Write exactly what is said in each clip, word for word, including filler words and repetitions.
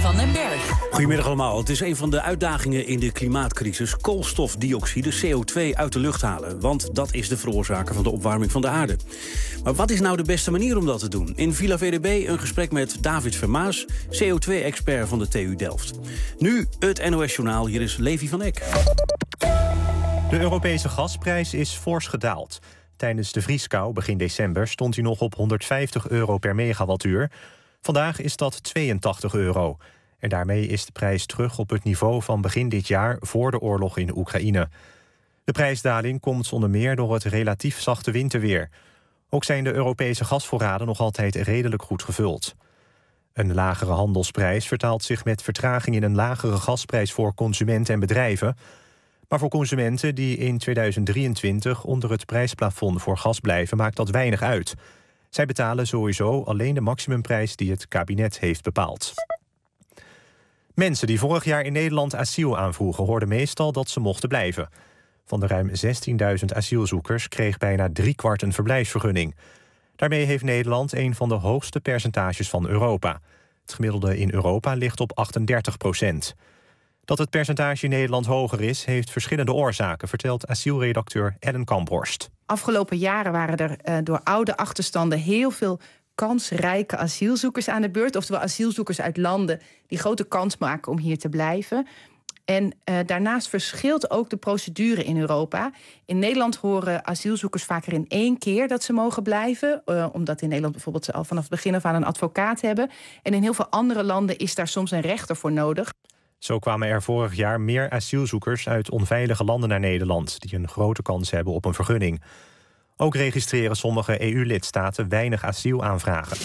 van den Berg. Goedemiddag allemaal. Het is een van de uitdagingen in de klimaatcrisis. Koolstofdioxide, C O twee, uit de lucht halen. Want dat is de veroorzaker van de opwarming van de aarde. Maar wat is nou de beste manier om dat te doen? In Villa V D B een gesprek met David Vermaas, C O twee expert van de T U Delft. Nu het N O S-journaal. Hier is Levi van Eck. De Europese gasprijs is fors gedaald. Tijdens de vrieskou begin december stond hij nog op honderdvijftig euro per megawattuur. Vandaag is dat tweeëntachtig euro. En daarmee is de prijs terug op het niveau van begin dit jaar voor de oorlog in Oekraïne. De prijsdaling komt onder meer door het relatief zachte winterweer. Ook zijn de Europese gasvoorraden nog altijd redelijk goed gevuld. Een lagere handelsprijs vertaalt zich met vertraging in een lagere gasprijs voor consumenten en bedrijven. Maar voor consumenten die in tweeduizend drieëntwintig onder het prijsplafond voor gas blijven, maakt dat weinig uit. Zij betalen sowieso alleen de maximumprijs die het kabinet heeft bepaald. Mensen die vorig jaar in Nederland asiel aanvroegen hoorden meestal dat ze mochten blijven. Van de ruim zestienduizend asielzoekers kreeg bijna driekwart een verblijfsvergunning. Daarmee heeft Nederland een van de hoogste percentages van Europa. Het gemiddelde in Europa ligt op achtendertig procent. Dat het percentage in Nederland hoger is, heeft verschillende oorzaken, vertelt asielredacteur Ellen Kamphorst. Afgelopen jaren waren er uh, door oude achterstanden heel veel kansrijke asielzoekers aan de beurt. Oftewel asielzoekers uit landen die grote kans maken om hier te blijven. En uh, daarnaast verschilt ook de procedure in Europa. In Nederland horen asielzoekers vaker in één keer dat ze mogen blijven. Uh, omdat in Nederland bijvoorbeeld ze al vanaf het begin af aan een advocaat hebben. En in heel veel andere landen is daar soms een rechter voor nodig. Zo kwamen er vorig jaar meer asielzoekers uit onveilige landen naar Nederland, die een grote kans hebben op een vergunning. Ook registreren sommige E U-lidstaten weinig asielaanvragen.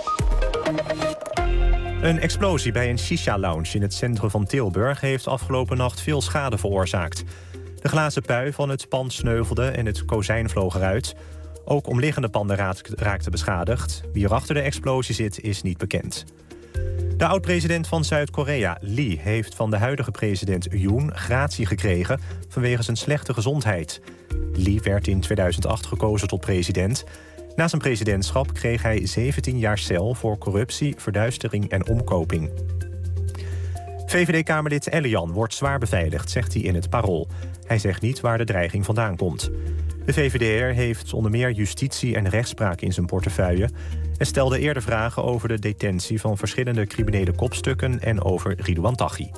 Een explosie bij een shisha-lounge in het centrum van Tilburg heeft afgelopen nacht veel schade veroorzaakt. De glazen pui van het pand sneuvelde en het kozijn vloog eruit. Ook omliggende panden raakten beschadigd. Wie er achter de explosie zit, is niet bekend. De oud-president van Zuid-Korea, Lee, heeft van de huidige president Yoon gratie gekregen vanwege zijn slechte gezondheid. Lee werd in tweeduizend acht gekozen tot president. Na zijn presidentschap kreeg hij zeventien jaar cel voor corruptie, verduistering en omkoping. V V D-kamerlid Elian wordt zwaar beveiligd, zegt hij in het Parool. Hij zegt niet waar de dreiging vandaan komt. De V V D'er heeft onder meer justitie en rechtspraak in zijn portefeuille en stelde eerder vragen over de detentie van verschillende criminele kopstukken en over Ridouan Taghi.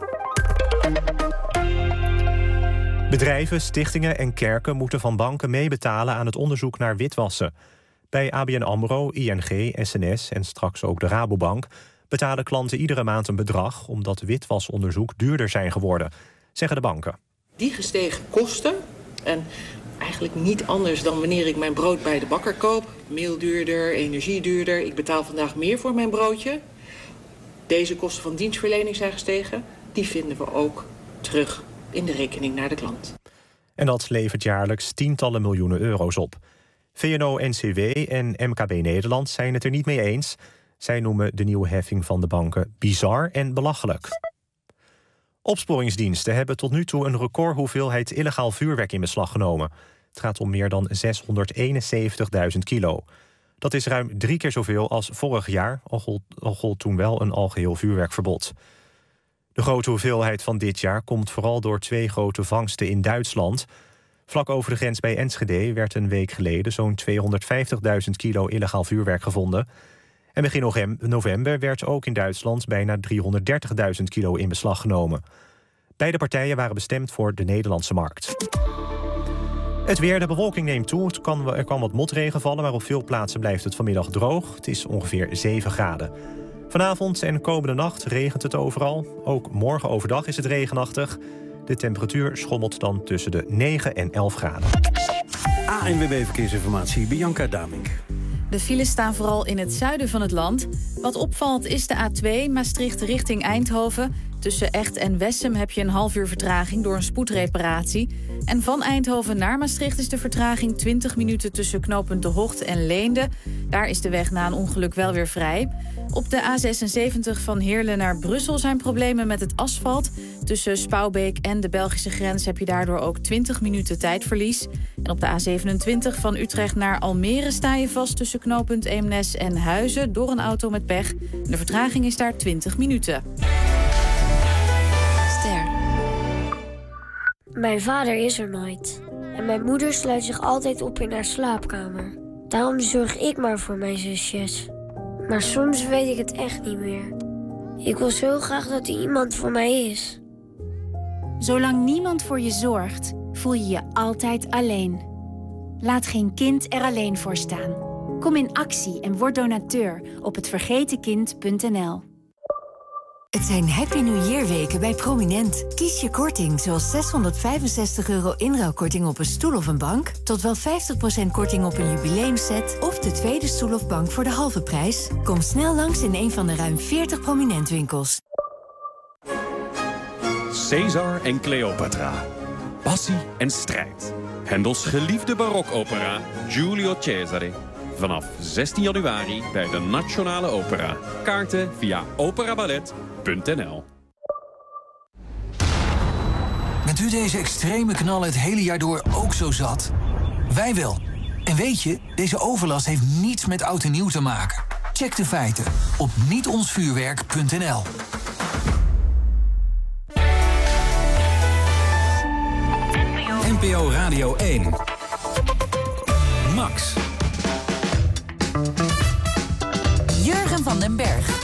Bedrijven, stichtingen en kerken moeten van banken meebetalen aan het onderzoek naar witwassen. Bij A B N AMRO, I N G, S N S en straks ook de Rabobank betalen klanten iedere maand een bedrag omdat witwasonderzoek duurder zijn geworden, zeggen de banken. Die gestegen kosten, en eigenlijk niet anders dan wanneer ik mijn brood bij de bakker koop. Meel duurder, energie duurder. Ik betaal vandaag meer voor mijn broodje. Deze kosten van dienstverlening zijn gestegen. Die vinden we ook terug in de rekening naar de klant. En dat levert jaarlijks tientallen miljoenen euro's op. V N O N C W en M K B Nederland zijn het er niet mee eens. Zij noemen de nieuwe heffing van de banken bizar en belachelijk. Opsporingsdiensten hebben tot nu toe een recordhoeveelheid illegaal vuurwerk in beslag genomen. Het gaat om meer dan zeshonderdeenenzeventigduizend kilo. Dat is ruim drie keer zoveel als vorig jaar, al gold, al gold toen wel een algeheel vuurwerkverbod. De grote hoeveelheid van dit jaar komt vooral door twee grote vangsten in Duitsland. Vlak over de grens bij Enschede werd een week geleden zo'n tweehonderdvijftigduizend kilo illegaal vuurwerk gevonden. En begin november werd ook in Duitsland bijna driehonderddertigduizend kilo in beslag genomen. Beide partijen waren bestemd voor de Nederlandse markt. Het weer, de bewolking neemt toe. Het kan, er kan wat motregen vallen, maar op veel plaatsen blijft het vanmiddag droog. Het is ongeveer zeven graden. Vanavond en komende nacht regent het overal. Ook morgen overdag is het regenachtig. De temperatuur schommelt dan tussen de negen en elf graden. A N W B Verkeersinformatie, Bianca Damink. De files staan vooral in het zuiden van het land. Wat opvalt is de A twee, Maastricht richting Eindhoven. Tussen Echt en Wessem heb je een half uur vertraging door een spoedreparatie. En van Eindhoven naar Maastricht is de vertraging twintig minuten tussen knooppunt De Hocht en Leende. Daar is de weg na een ongeluk wel weer vrij. Op de A zesenzeventig van Heerlen naar Brussel zijn problemen met het asfalt. Tussen Spouwbeek en de Belgische grens heb je daardoor ook twintig minuten tijdverlies. En op de A zevenentwintig van Utrecht naar Almere sta je vast tussen knooppunt Eemnes en Huizen door een auto met pech. De vertraging is daar twintig minuten. Mijn vader is er nooit. En mijn moeder sluit zich altijd op in haar slaapkamer. Daarom zorg ik maar voor mijn zusjes. Maar soms weet ik het echt niet meer. Ik wil zo graag dat er iemand voor mij is. Zolang niemand voor je zorgt, voel je je altijd alleen. Laat geen kind er alleen voor staan. Kom in actie en word donateur op het vergeten kind punt n l. Het zijn Happy New Year weken bij Prominent. Kies je korting zoals zeshonderdvijfenzestig euro inruilkorting op een stoel of een bank, tot wel vijftig procent korting op een jubileumset of de tweede stoel of bank voor de halve prijs. Kom snel langs in een van de ruim veertig Prominent winkels. Caesar en Cleopatra. Passie en strijd. Hendels geliefde barokopera Giulio Cesare. Vanaf zestien januari bij de Nationale Opera. Kaarten via operaballet punt n l. Bent u deze extreme knallen het hele jaar door ook zo zat? Wij wel. En weet je, deze overlast heeft niets met oud en nieuw te maken. Check de feiten op niet ons vuurwerk punt n l. N P O Radio één. Max. Jurgen van den Berg.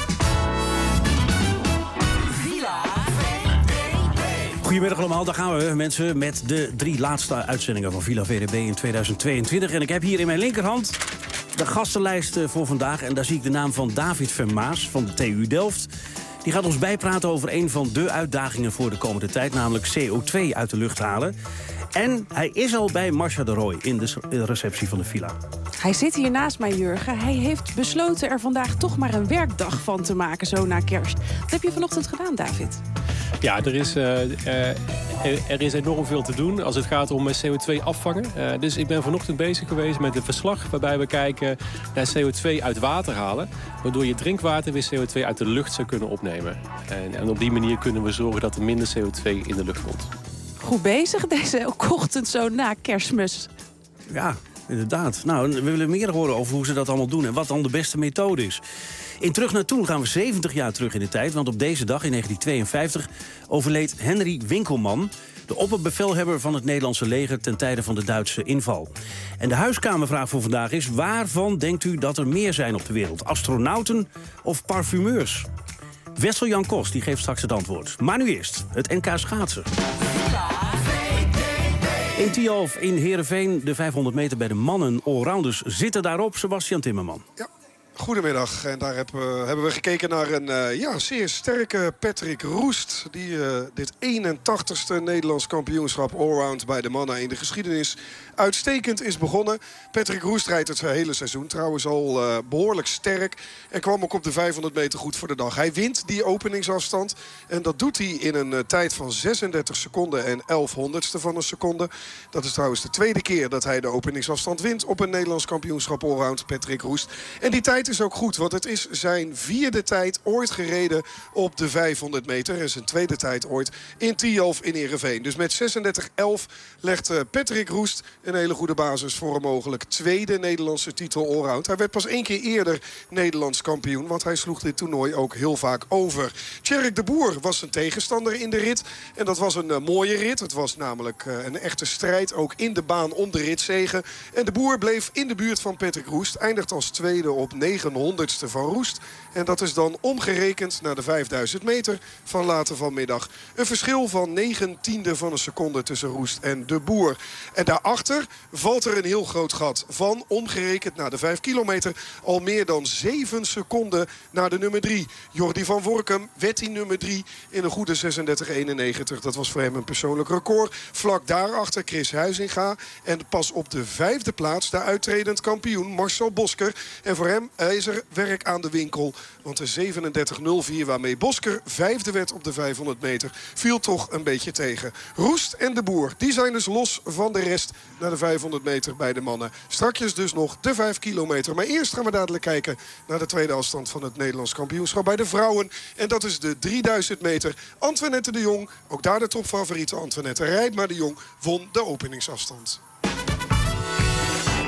Goedemiddag allemaal, daar gaan we mensen met de drie laatste uitzendingen van Villa V D B in tweeduizend tweeëntwintig. En ik heb hier in mijn linkerhand de gastenlijst voor vandaag. En daar zie ik de naam van David Vermaas van de T U Delft. Die gaat ons bijpraten over een van de uitdagingen voor de komende tijd, namelijk C O twee uit de lucht halen. En hij is al bij Marcia de Rooij in de receptie van de Villa. Hij zit hier naast mij, Jurgen. Hij heeft besloten er vandaag toch maar een werkdag van te maken, zo na kerst. Wat heb je vanochtend gedaan, David? Ja, er is, uh, uh, er is enorm veel te doen als het gaat om C O twee afvangen. Uh, dus ik ben vanochtend bezig geweest met een verslag waarbij we kijken naar C O twee uit water halen. Waardoor je drinkwater weer C O twee uit de lucht zou kunnen opnemen. En, en op die manier kunnen we zorgen dat er minder C O twee in de lucht komt. Goed bezig deze ochtend zo na Kerstmis. Ja, inderdaad. Nou, we willen meer horen over hoe ze dat allemaal doen en wat dan de beste methode is. In Terug naar Toen gaan we zeventig jaar terug in de tijd, want op deze dag in negentien tweeënvijftig overleed Henry Winkelman, de opperbevelhebber van het Nederlandse leger ten tijde van de Duitse inval. En de huiskamervraag voor vandaag is: waarvan denkt u dat er meer zijn op de wereld? Astronauten of parfumeurs? Wessel-Jan Kos die geeft straks het antwoord. Maar nu eerst het N K schaatsen. In Tialf in Heerenveen, de vijfhonderd meter bij de mannen allrounders zitten daarop. Sebastian Timmerman. Ja. Goedemiddag. En daar hebben, hebben we gekeken naar een uh, ja, zeer sterke Patrick Roest. Die uh, dit eenentachtigste Nederlands kampioenschap allround bij de mannen in de geschiedenis uitstekend is begonnen. Patrick Roest rijdt het hele seizoen trouwens al uh, behoorlijk sterk. En kwam ook op de vijfhonderd meter goed voor de dag. Hij wint die openingsafstand. En dat doet hij in een uh, tijd van zesendertig seconden en elf honderdste van een seconde. Dat is trouwens de tweede keer dat hij de openingsafstand wint op een Nederlands kampioenschap allround, Patrick Roest. En die tijd is ook goed, want het is zijn vierde tijd ooit gereden op de vijfhonderd meter. En zijn tweede tijd ooit in Tialf in Heerenveen. Dus met zesendertig elf legt uh, Patrick Roest een hele goede basis voor een mogelijk tweede Nederlandse titel allround. Hij werd pas één keer eerder Nederlands kampioen, want hij sloeg dit toernooi ook heel vaak over. Tjerk de Boer was zijn tegenstander in de rit. En dat was een uh, mooie rit. Het was namelijk uh, een echte strijd, ook in de baan om de ritzege. En de Boer bleef in de buurt van Patrick Roest. Eindigt als tweede op negenhonderdste van Roest. En dat is dan omgerekend naar de vijfduizend meter van later vanmiddag. Een verschil van negen tiende van een seconde tussen Roest en de Boer. En daarachter valt er een heel groot gat van omgerekend naar de vijf kilometer al meer dan zeven seconden naar de nummer drie. Jordi van Workum werd die nummer drie in een goede zesendertig eenennegentig. Dat was voor hem een persoonlijk record. Vlak daarachter Chris Huizinga. En pas op de vijfde plaats de uittredend kampioen Marcel Bosker. En voor hem is er werk aan de winkel. Want de zevenendertig nul vier waarmee Bosker vijfde werd op de vijfhonderd meter viel toch een beetje tegen. Roest en de Boer, die zijn dus los van de rest naar de vijfhonderd meter bij de mannen. Strakjes dus nog de vijf kilometer. Maar eerst gaan we dadelijk kijken naar de tweede afstand van het Nederlands kampioenschap bij de vrouwen. En dat is de drieduizend meter. Antoinette de Jong, ook daar de topfavoriete Antoinette Rijdma de Jong, won de openingsafstand.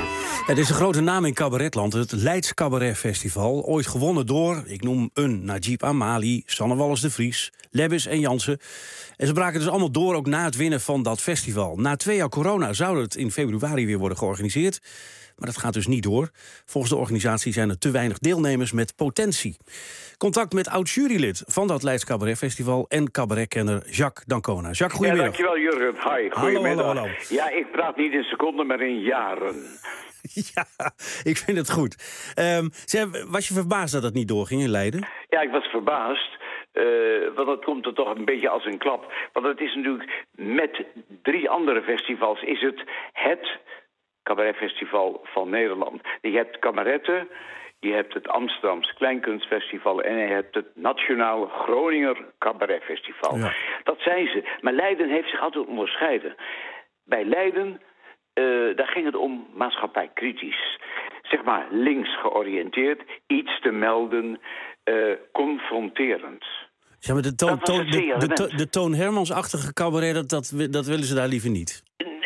Het is een grote naam in cabaretland, het Leids Cabaret Festival. Ooit gewonnen door, ik noem een Najib Amali, Sanne Wallis de Vries, Lebbes en Jansen. En ze braken dus allemaal door, ook na het winnen van dat festival. Na twee jaar corona zou het in februari weer worden georganiseerd. Maar dat gaat dus niet door. Volgens de organisatie zijn er te weinig deelnemers met potentie. Contact met oud-jurylid van dat Leids Cabaret Festival en cabaretkenner Jacques D'Ancona. Jacques, goedemiddag. Ja, dankjewel Jurgen. Hi, goedemiddag. Hallo, hallo, hallo. Ja, ik praat niet in seconden, maar in jaren. Ja, ik vind het goed. Um, zeg, was je verbaasd dat het niet doorging in Leiden? Ja, ik was verbaasd. Uh, want dat komt er toch een beetje als een klap. Want het is natuurlijk met drie andere festivals is het het cabaretfestival van Nederland. Je hebt kameretten, je hebt het Amsterdamse Kleinkunstfestival en je hebt het Nationaal Groninger Cabaretfestival. Ja. Dat zijn ze. Maar Leiden heeft zich altijd onderscheiden. Bij Leiden, uh, daar ging het om maatschappijkritisch. Zeg maar links georiënteerd, iets te melden, uh, confronterend. Ja, maar de Toon, toon, de, de, de, de Toon Hermans-achtige cabaret, dat, dat, dat willen ze daar liever niet.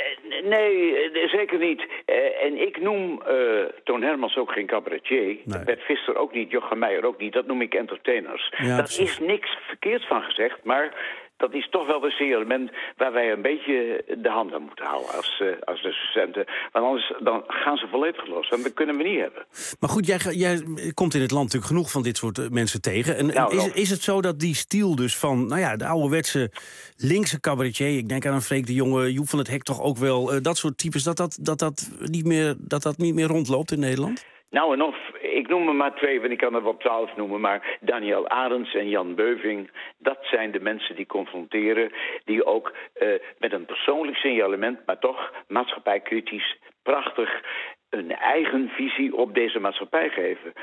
Nee, zeker niet. Uh, en ik noem uh, Toon Hermans ook geen cabaretier. Nee. Bert Visser ook niet, Jochem Meijer ook niet. Dat noem ik entertainers. Ja, Daar is niks verkeerds van gezegd, maar dat is toch wel een element waar wij een beetje de hand aan moeten houden als, uh, als recensenten. Want anders dan gaan ze volledig los. En dat kunnen we niet hebben. Maar goed, jij, jij komt in het land natuurlijk genoeg van dit soort uh, mensen tegen. En, nou, is, is het zo dat die stiel dus van nou ja, de ouderwetse linkse cabaretier, ik denk aan een Freek de Jonge, Joep van het Hek toch ook wel, uh, dat soort types, dat dat, dat, dat, niet meer, dat dat niet meer rondloopt in Nederland? Nou en of, ik noem er maar twee, want ik kan er wel twaalf noemen, maar Daniel Arends en Jan Beuving, dat zijn de mensen die confronteren, die ook uh, met een persoonlijk signalement, maar toch maatschappijkritisch, prachtig, een eigen visie op deze maatschappij geven.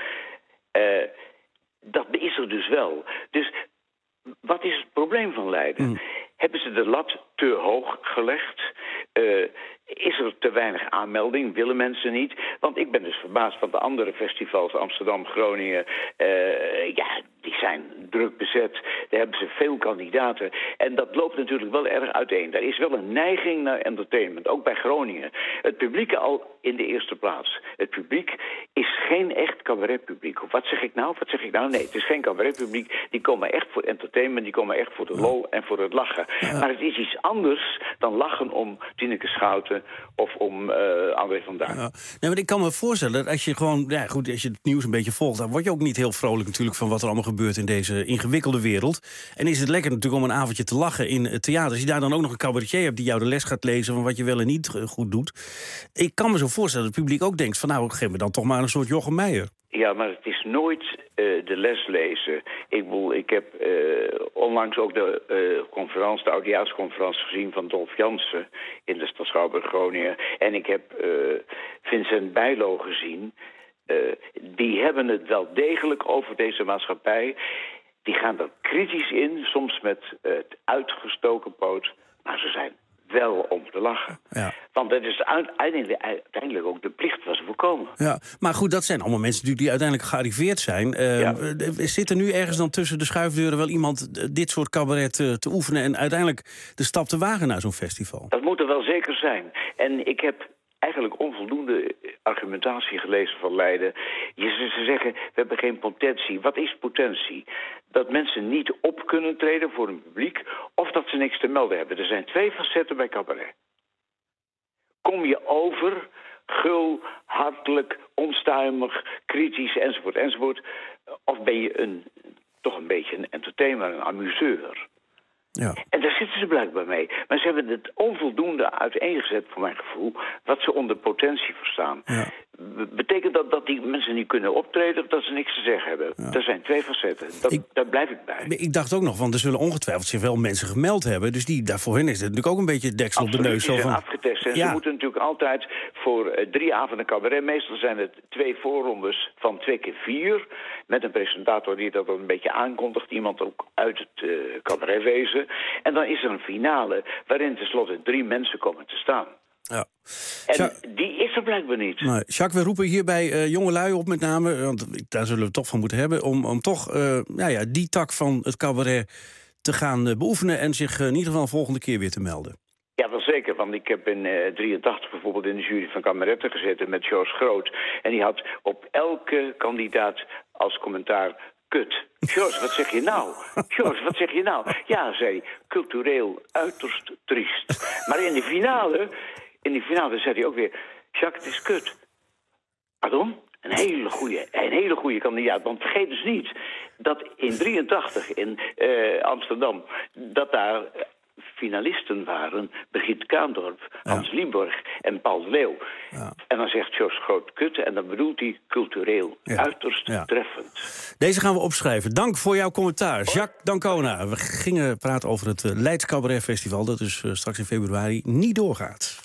Uh, dat is er dus wel. Dus wat is het probleem van Leiden? Mm. Hebben ze de lat te hoog gelegd? Uh, is er te weinig aanmelding? Willen mensen niet? Want ik ben dus verbaasd van de andere festivals, Amsterdam, Groningen, uh, ja, die zijn druk bezet. Daar hebben ze veel kandidaten. En dat loopt natuurlijk wel erg uiteen. Er is wel een neiging naar entertainment, ook bij Groningen. Het publiek al in de eerste plaats. Het publiek is geen echt cabaretpubliek. Of wat zeg ik nou? Wat zeg ik nou? Nee, het is geen cabaretpubliek. Die komen echt voor entertainment, die komen echt voor de lol en voor het lachen. Ja. Maar het is iets anders dan lachen om Tineke Schouten of om uh, André van Duin. Ja. Nee, maar ik kan me voorstellen dat als je gewoon, ja goed, als je het nieuws een beetje volgt, dan word je ook niet heel vrolijk natuurlijk van wat er allemaal gebeurt in deze ingewikkelde wereld. En is het lekker natuurlijk om een avondje te lachen in het theater. Als je daar dan ook nog een cabaretier hebt die jou de les gaat lezen van wat je wel en niet goed doet. Ik kan me zo voorstellen dat het publiek ook denkt van nou, geef me dan toch maar een soort Jochem Meijer. Ja, maar het is nooit uh, de les lezen. Ik bedoel, ik heb uh, onlangs ook de uh, conferentie, de oudejaarsconferentie gezien van Dolf Jansen in de stad Schouwburg Groningen. En ik heb uh, Vincent Bijlo gezien. Uh, die hebben het wel degelijk over deze maatschappij. Die gaan er kritisch in, soms met uh, het uitgestoken poot. Maar ze zijn wel om te lachen. Ja. Want het is uiteindelijk, uiteindelijk ook de plicht was voorkomen. Ja, maar goed, dat zijn allemaal mensen die uiteindelijk gearriveerd zijn. Uh, ja. Zit er nu ergens dan tussen de schuifdeuren wel iemand dit soort cabaret te, te oefenen en uiteindelijk de stap te wagen naar zo'n festival? Dat moet er wel zeker zijn. En ik heb eigenlijk onvoldoende argumentatie gelezen van Leiden. Je, ze zeggen, we hebben geen potentie. Wat is potentie? Dat mensen niet op kunnen treden voor een publiek of dat ze niks te melden hebben. Er zijn twee facetten bij cabaret. Kom je over, gul, hartelijk, onstuimig, kritisch, enzovoort, enzovoort. Of ben je een, toch een beetje een entertainer, een amuseur. Ja. En daar zitten ze blijkbaar mee. Maar ze hebben het onvoldoende uiteengezet, voor mijn gevoel, wat ze onder potentie verstaan. Ja. Betekent dat dat die mensen niet kunnen optreden of dat ze niks te zeggen hebben? Ja. Er zijn twee facetten. Dat, ik, daar blijf ik bij. Ik dacht ook nog, want er zullen ongetwijfeld zich wel mensen gemeld hebben. Dus die, daarvoor hen is het natuurlijk ook een beetje deksel op de neus. Ze zijn van afgetest. En ja. Ze moeten natuurlijk altijd voor uh, drie avonden cabaret. Meestal zijn het twee voorrondes van twee keer vier. Met een presentator die dat dan een beetje aankondigt. Iemand ook uit het uh, cabaretwezen. En dan is er een finale waarin tenslotte drie mensen komen te staan. Ja. En ja. Die is er blijkbaar niet. Nee. Jacques, we roepen hierbij uh, jonge lui op met name, want daar zullen we het toch van moeten hebben, om, om toch uh, nou ja, die tak van het cabaret te gaan uh, beoefenen en zich uh, in ieder geval de volgende keer weer te melden. Ja, wel zeker. zeker. Want ik heb in uh, drieëntachtig bijvoorbeeld in de jury van Kameretten gezeten met George Groot. En die had op elke kandidaat als commentaar... Kut. George, wat zeg je nou? George, wat zeg je nou? Ja, zei cultureel uiterst triest. Maar in de finale, in de finale zei hij ook weer... Jacques, het is kut. Pardon? Een hele goede, een hele goede kandidaat. Want vergeet dus niet dat in drieëntachtig in uh, Amsterdam... dat daar finalisten waren. Brigitte Kaandorp, Hans ja. Lieborg en Paul de Leeuw. Ja. En dan zegt George Groot kut en dan bedoelt hij cultureel ja. uiterst ja. treffend. Deze gaan we opschrijven. Dank voor jouw commentaar. Jacques D'Ancona. We gingen praten over het Leids Cabaret Festival... dat dus uh, straks in februari niet doorgaat.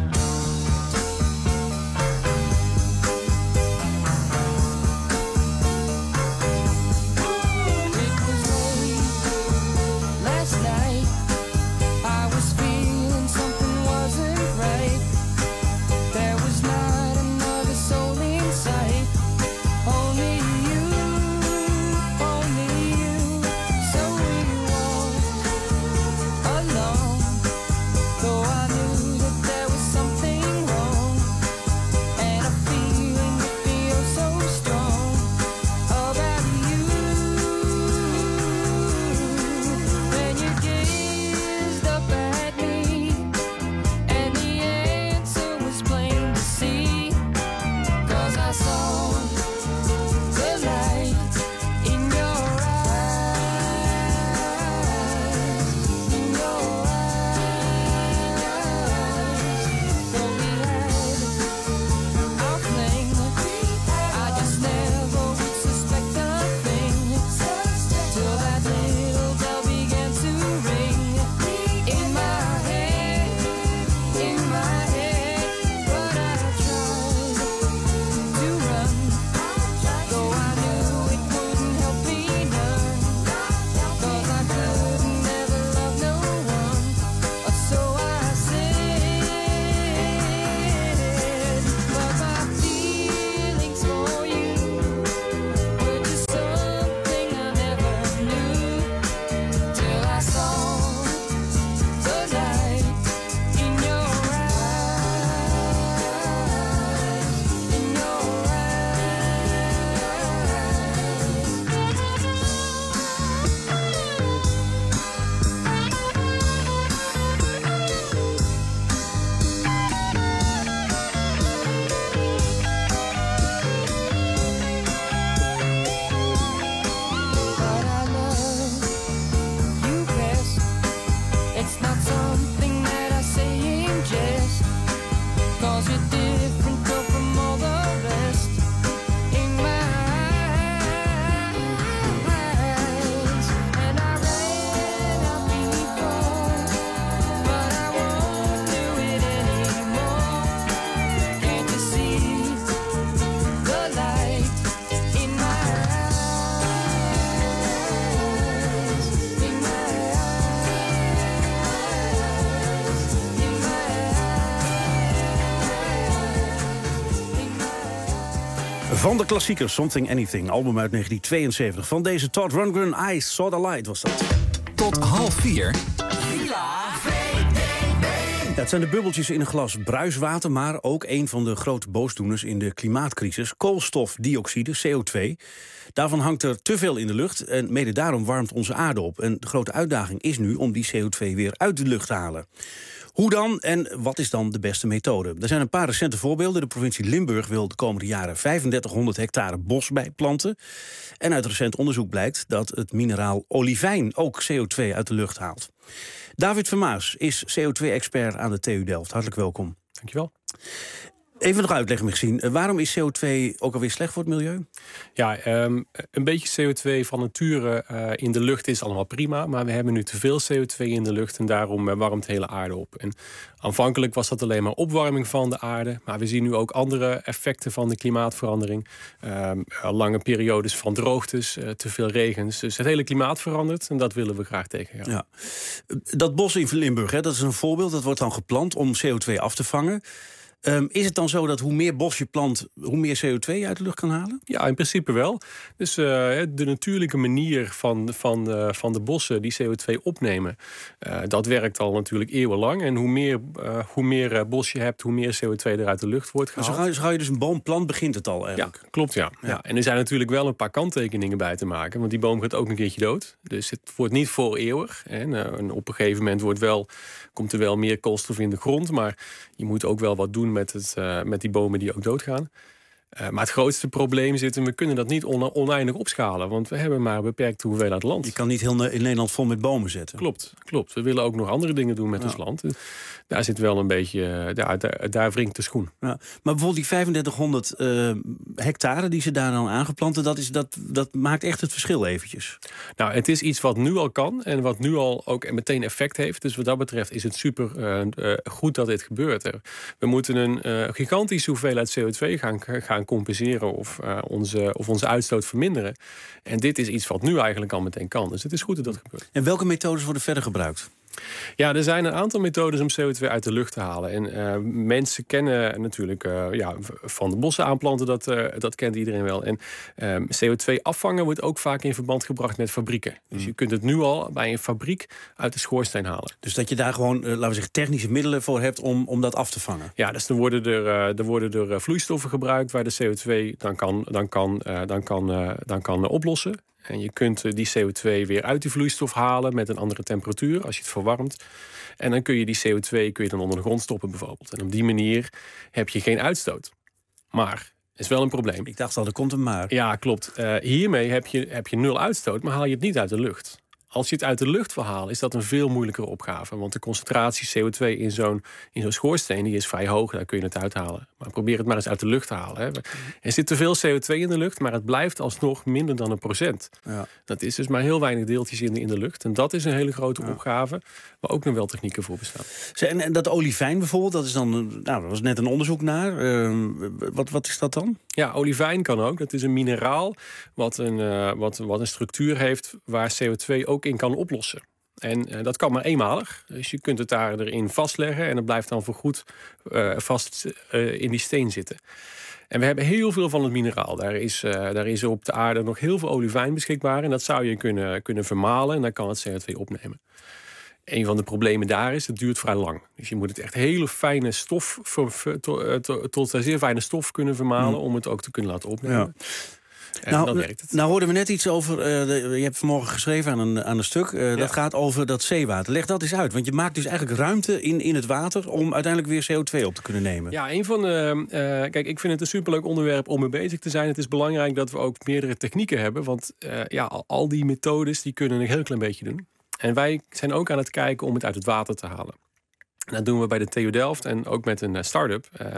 Van de klassiekers Something Anything, album uit negentien tweeënzeventig. Van deze Todd Rundgren, I Saw the Light was dat. Tot half vier. Ja, het zijn de bubbeltjes in een glas bruiswater, maar ook een van de grote boosdoeners in de klimaatcrisis. Koolstofdioxide, C O twee. Daarvan hangt er te veel in de lucht en mede daarom warmt onze aarde op. En de grote uitdaging is nu om die C O twee weer uit de lucht te halen. Hoe dan en wat is dan de beste methode? Er zijn een paar recente voorbeelden. De provincie Limburg wil de komende jaren vijfendertighonderd hectare bos bijplanten. En uit recent onderzoek blijkt dat het mineraal olivijn ook C O twee uit de lucht haalt. David Vermaas is C O twee expert aan de T U Delft. Hartelijk welkom. Dankjewel. Even nog uitleggen misschien. Waarom is C O twee ook alweer slecht voor het milieu? Ja, um, een beetje C O twee van nature uh, in de lucht is allemaal prima. Maar we hebben nu te veel C O twee in de lucht en daarom uh, warmt de hele aarde op. En aanvankelijk was dat alleen maar opwarming van de aarde. Maar we zien nu ook andere effecten van de klimaatverandering. Um, lange periodes van droogtes, uh, te veel regens. Dus het hele klimaat verandert en dat willen we graag tegengaan. Ja. Dat bos in Limburg, hè, dat is een voorbeeld. Dat wordt dan geplant om C O twee af te vangen. Um, is het dan zo dat hoe meer bos je plant, hoe meer C O twee je uit de lucht kan halen? Ja, in principe wel. Dus uh, de natuurlijke manier van, van, uh, van de bossen die C O twee opnemen, uh, dat werkt al natuurlijk eeuwenlang. En hoe meer, uh, hoe meer uh, bos je hebt, hoe meer C O twee er uit de lucht wordt gehaald. Zo ga, je, zo ga je dus een boom plant, begint het al eigenlijk. Ja, klopt, ja. ja. ja. En er zijn natuurlijk wel een paar kanttekeningen bij te maken. Want die boom gaat ook een keertje dood. Dus het wordt niet voor eeuwig. En, uh, en op een gegeven moment wordt wel, komt er wel meer koolstof in de grond. Maar je moet ook wel wat doen met, het, uh, met die bomen die ook doodgaan. Uh, maar het grootste probleem zit en we kunnen dat niet on- oneindig opschalen. Want we hebben maar een beperkte hoeveelheid land. Je kan niet heel in Nederland vol met bomen zetten. Klopt, klopt. We willen ook nog andere dingen doen met ja. ons land. Daar zit wel een beetje, daar, daar, daar wringt de schoen. Ja. Maar bijvoorbeeld die vijfendertighonderd uh, hectare die ze daar dan aangeplanten, dat, is, dat, dat maakt echt het verschil eventjes. Nou, het is iets wat nu al kan en wat nu al ook meteen effect heeft. Dus wat dat betreft is het super uh, uh, goed dat dit gebeurt. We moeten een uh, gigantische hoeveelheid C O twee gaan, gaan compenseren of, uh, onze, of onze uitstoot verminderen. En dit is iets wat nu eigenlijk al meteen kan. Dus het is goed dat dat gebeurt. En welke methodes worden verder gebruikt? Ja, er zijn een aantal methodes om C O twee uit de lucht te halen. En uh, mensen kennen natuurlijk uh, ja, van de bossen aanplanten, dat, uh, dat kent iedereen wel. En uh, C O twee afvangen wordt ook vaak in verband gebracht met fabrieken. Mm. Dus je kunt het nu al bij een fabriek uit de schoorsteen halen. Dus dat je daar gewoon, uh, laten we zeggen, technische middelen voor hebt om, om dat af te vangen? Ja, dus dan worden er, uh, er, worden er uh, vloeistoffen gebruikt waar de C O twee dan kan, dan kan, uh, dan kan, uh, dan kan uh, oplossen. En je kunt die C O twee weer uit die vloeistof halen met een andere temperatuur als je het verwarmt. En dan kun je die C O twee kun je dan onder de grond stoppen bijvoorbeeld. En op die manier heb je geen uitstoot. Maar is wel een probleem. Ik dacht al, er komt een maar. Ja, klopt. Uh, hiermee heb je, heb je nul uitstoot, maar haal je het niet uit de lucht. Als je het uit de lucht wil halen, is dat een veel moeilijkere opgave. Want de concentratie C O twee in zo'n, in zo'n schoorsteen die is vrij hoog. Daar kun je het uithalen. Maar probeer het maar eens uit de lucht te halen. Hè. Er zit te veel C O twee in de lucht, maar het blijft alsnog minder dan een procent. Ja. Dat is dus maar heel weinig deeltjes in de, in de lucht. En dat is een hele grote ja. opgave, waar ook nog wel technieken voor bestaan. En, en dat olivijn bijvoorbeeld, dat is dan, nou, daar was net een onderzoek naar. Uh, wat, wat is dat dan? Ja, olivijn kan ook. Dat is een mineraal wat een, uh, wat, wat een structuur heeft waar C O twee ook in kan oplossen. En uh, dat kan maar eenmalig. Dus je kunt het daar erin vastleggen en het blijft dan voorgoed uh, vast uh, in die steen zitten. En we hebben heel veel van het mineraal. Daar is, uh, daar is op de aarde nog heel veel olivijn beschikbaar. En dat zou je kunnen, kunnen vermalen en dan kan het C O twee opnemen. Een van de problemen daar is, het duurt vrij lang. Dus je moet het echt hele fijne stof, tot, tot, tot zeer fijne stof kunnen vermalen mm. om het ook te kunnen laten opnemen. Ja. En nou, dan werkt het. Nou hoorden we net iets over, uh, de, je hebt vanmorgen geschreven aan een, aan een stuk, uh, ja. dat gaat over dat zeewater. Leg dat eens uit, want je maakt dus eigenlijk ruimte in, in het water om uiteindelijk weer C O twee op te kunnen nemen. Ja, een van de, uh, kijk, ik vind het een superleuk onderwerp om mee bezig te zijn. Het is belangrijk dat we ook meerdere technieken hebben, want uh, ja, al, al die methodes die kunnen een heel klein beetje doen. En wij zijn ook aan het kijken om het uit het water te halen. En dat doen we bij de T U Delft en ook met een uh, start-up. Uh,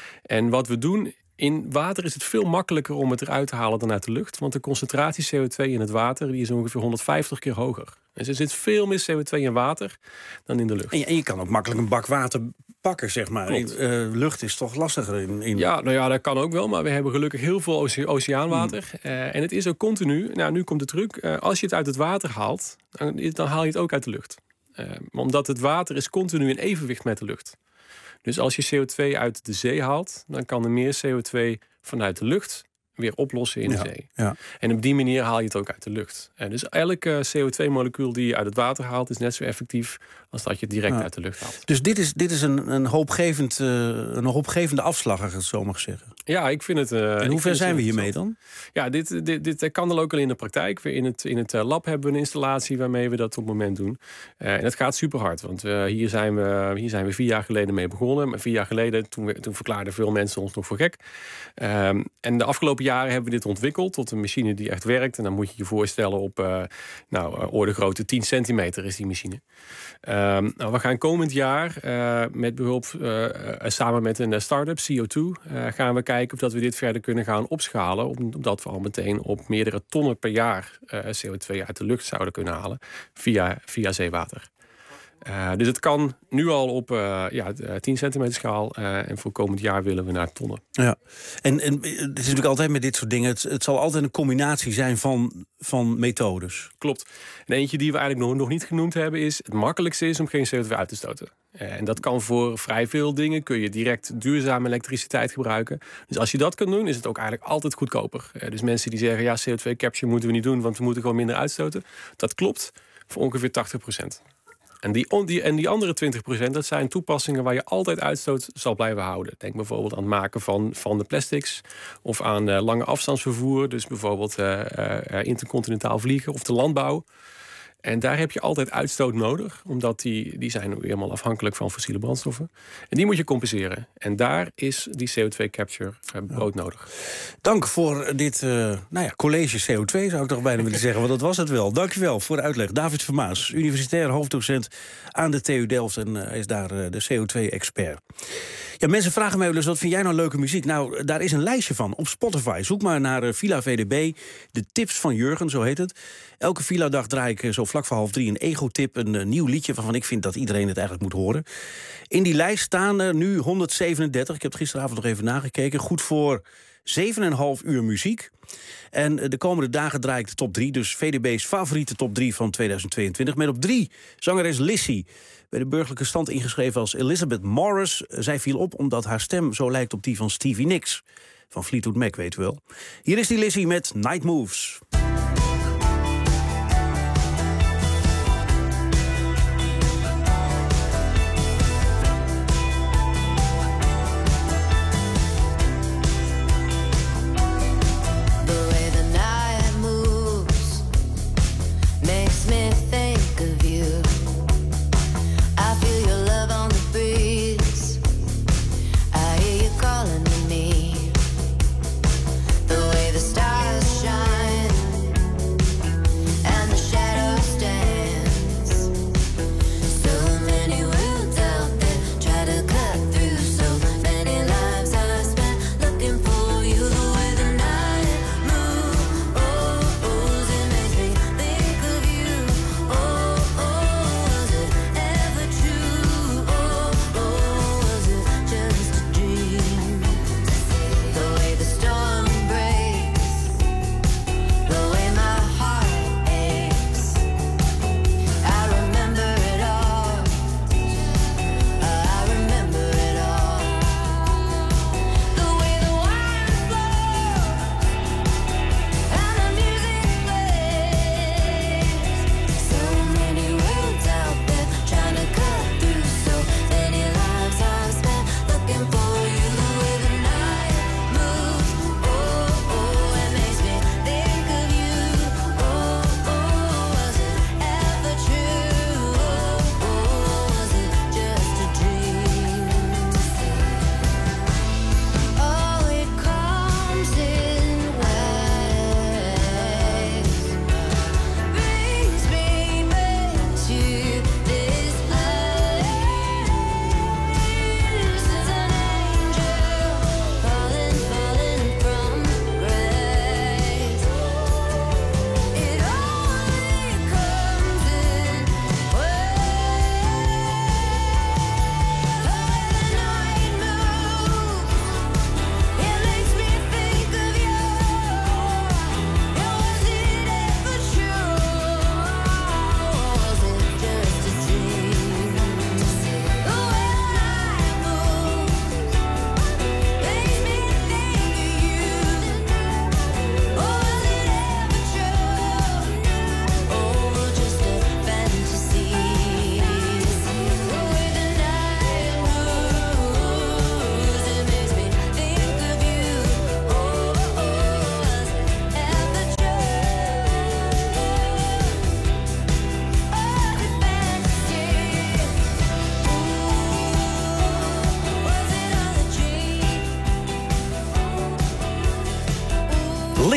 en wat we doen, in water is het veel makkelijker om het eruit te halen dan uit de lucht. Want de concentratie C O twee in het water die is ongeveer honderdvijftig keer hoger. Dus er zit veel meer C O twee in water dan in de lucht. En je, en je kan ook makkelijk een bak water pakken, zeg maar. Uh, lucht is toch lastiger in, in... Ja, nou ja, dat kan ook wel. Maar we hebben gelukkig heel veel oce- oceaanwater. Mm. Uh, en het is ook continu. Nou, nu komt de truc. Uh, als je het uit het water haalt, dan, dan haal je het ook uit de lucht. Uh, omdat het water is continu in evenwicht met de lucht. Dus als je C O twee uit de zee haalt, dan kan er meer C O twee vanuit de lucht weer oplossen in de ja, zee. Ja. En op die manier haal je het ook uit de lucht. En dus elke C O twee molecuul die je uit het water haalt is net zo effectief als dat je het direct ja. uit de lucht haalt. Dus dit is, dit is een, een, hoopgevend, uh, een hoopgevende afslag, als ik het zo mag zeggen. Ja, ik vind het... Uh, en hoe ver zijn we hiermee dan? Ja, dit, dit, dit kan dan ook al in de praktijk. In het, in het lab hebben we een installatie waarmee we dat op het moment doen. Uh, en het gaat super hard. Want uh, hier, zijn we, hier zijn we vier jaar geleden mee begonnen. Maar vier jaar geleden, toen, we, toen verklaarden veel mensen ons nog voor gek. Um, en de afgelopen jaren hebben we dit ontwikkeld tot een machine die echt werkt. En dan moet je je voorstellen op uh, nou, uh, orde grootte tien centimeter is die machine. Um, nou, we gaan komend jaar uh, met behulp uh, uh, samen met een start-up, C O twee, uh, gaan we kijken of dat we dit verder kunnen gaan opschalen. Omdat we al meteen op meerdere tonnen per jaar uh, C O twee uit de lucht zouden kunnen halen via, via zeewater. Uh, dus het kan nu al op uh, ja, tien centimeter schaal. Uh, en voor komend jaar willen we naar tonnen. Ja. En, en het is natuurlijk altijd met dit soort dingen. Het, het zal altijd een combinatie zijn van, van methodes. Klopt. En eentje die we eigenlijk nog, nog niet genoemd hebben is... het makkelijkste is om geen C O twee uit te stoten. Uh, en dat kan voor vrij veel dingen. Kun je direct duurzame elektriciteit gebruiken. Dus als je dat kan doen, is het ook eigenlijk altijd goedkoper. Uh, dus mensen die zeggen, ja, C O twee capture moeten we niet doen... want we moeten gewoon minder uitstoten. Dat klopt voor ongeveer tachtig procent. En die, die, en die andere twintig procent, dat zijn toepassingen waar je altijd uitstoot zal blijven houden. Denk bijvoorbeeld aan het maken van, van de plastics of aan uh, lange afstandsvervoer. Dus bijvoorbeeld uh, uh, intercontinentaal vliegen of de landbouw. En daar heb je altijd uitstoot nodig, omdat die, die zijn nu helemaal afhankelijk van fossiele brandstoffen. En die moet je compenseren. En daar is die C O twee capture uh, brood nodig. Dank voor dit uh, nou ja, college C O twee, zou ik toch bijna willen zeggen. Want dat was het wel. Dank je wel voor de uitleg. David Vermaas, universitair hoofddocent aan de T U Delft. En uh, is daar uh, de C O twee expert. Ja, mensen vragen mij wel eens, wat vind jij nou leuke muziek? Nou, daar is een lijstje van op Spotify. Zoek maar naar uh, Villa V D B, de tips van Jurgen, zo heet het. Elke Villa-dag draai ik uh, zo vlak voor half drie een ego-tip. Een uh, nieuw liedje waarvan ik vind dat iedereen het eigenlijk moet horen. In die lijst staan er nu honderdzevenendertig. Ik heb het gisteravond nog even nagekeken. Goed voor zeven en een half uur muziek. En uh, de komende dagen draai ik de top drie. Dus V D B's favoriete top drie van tweeduizend tweeëntwintig. Met op drie zangeres Lissy. Bij de burgerlijke stand ingeschreven als Elizabeth Morris. Zij viel op omdat haar stem zo lijkt op die van Stevie Nicks. Van Fleetwood Mac, weet u wel. Hier is die Lissy met Night Moves. Calling me, the way the stars shine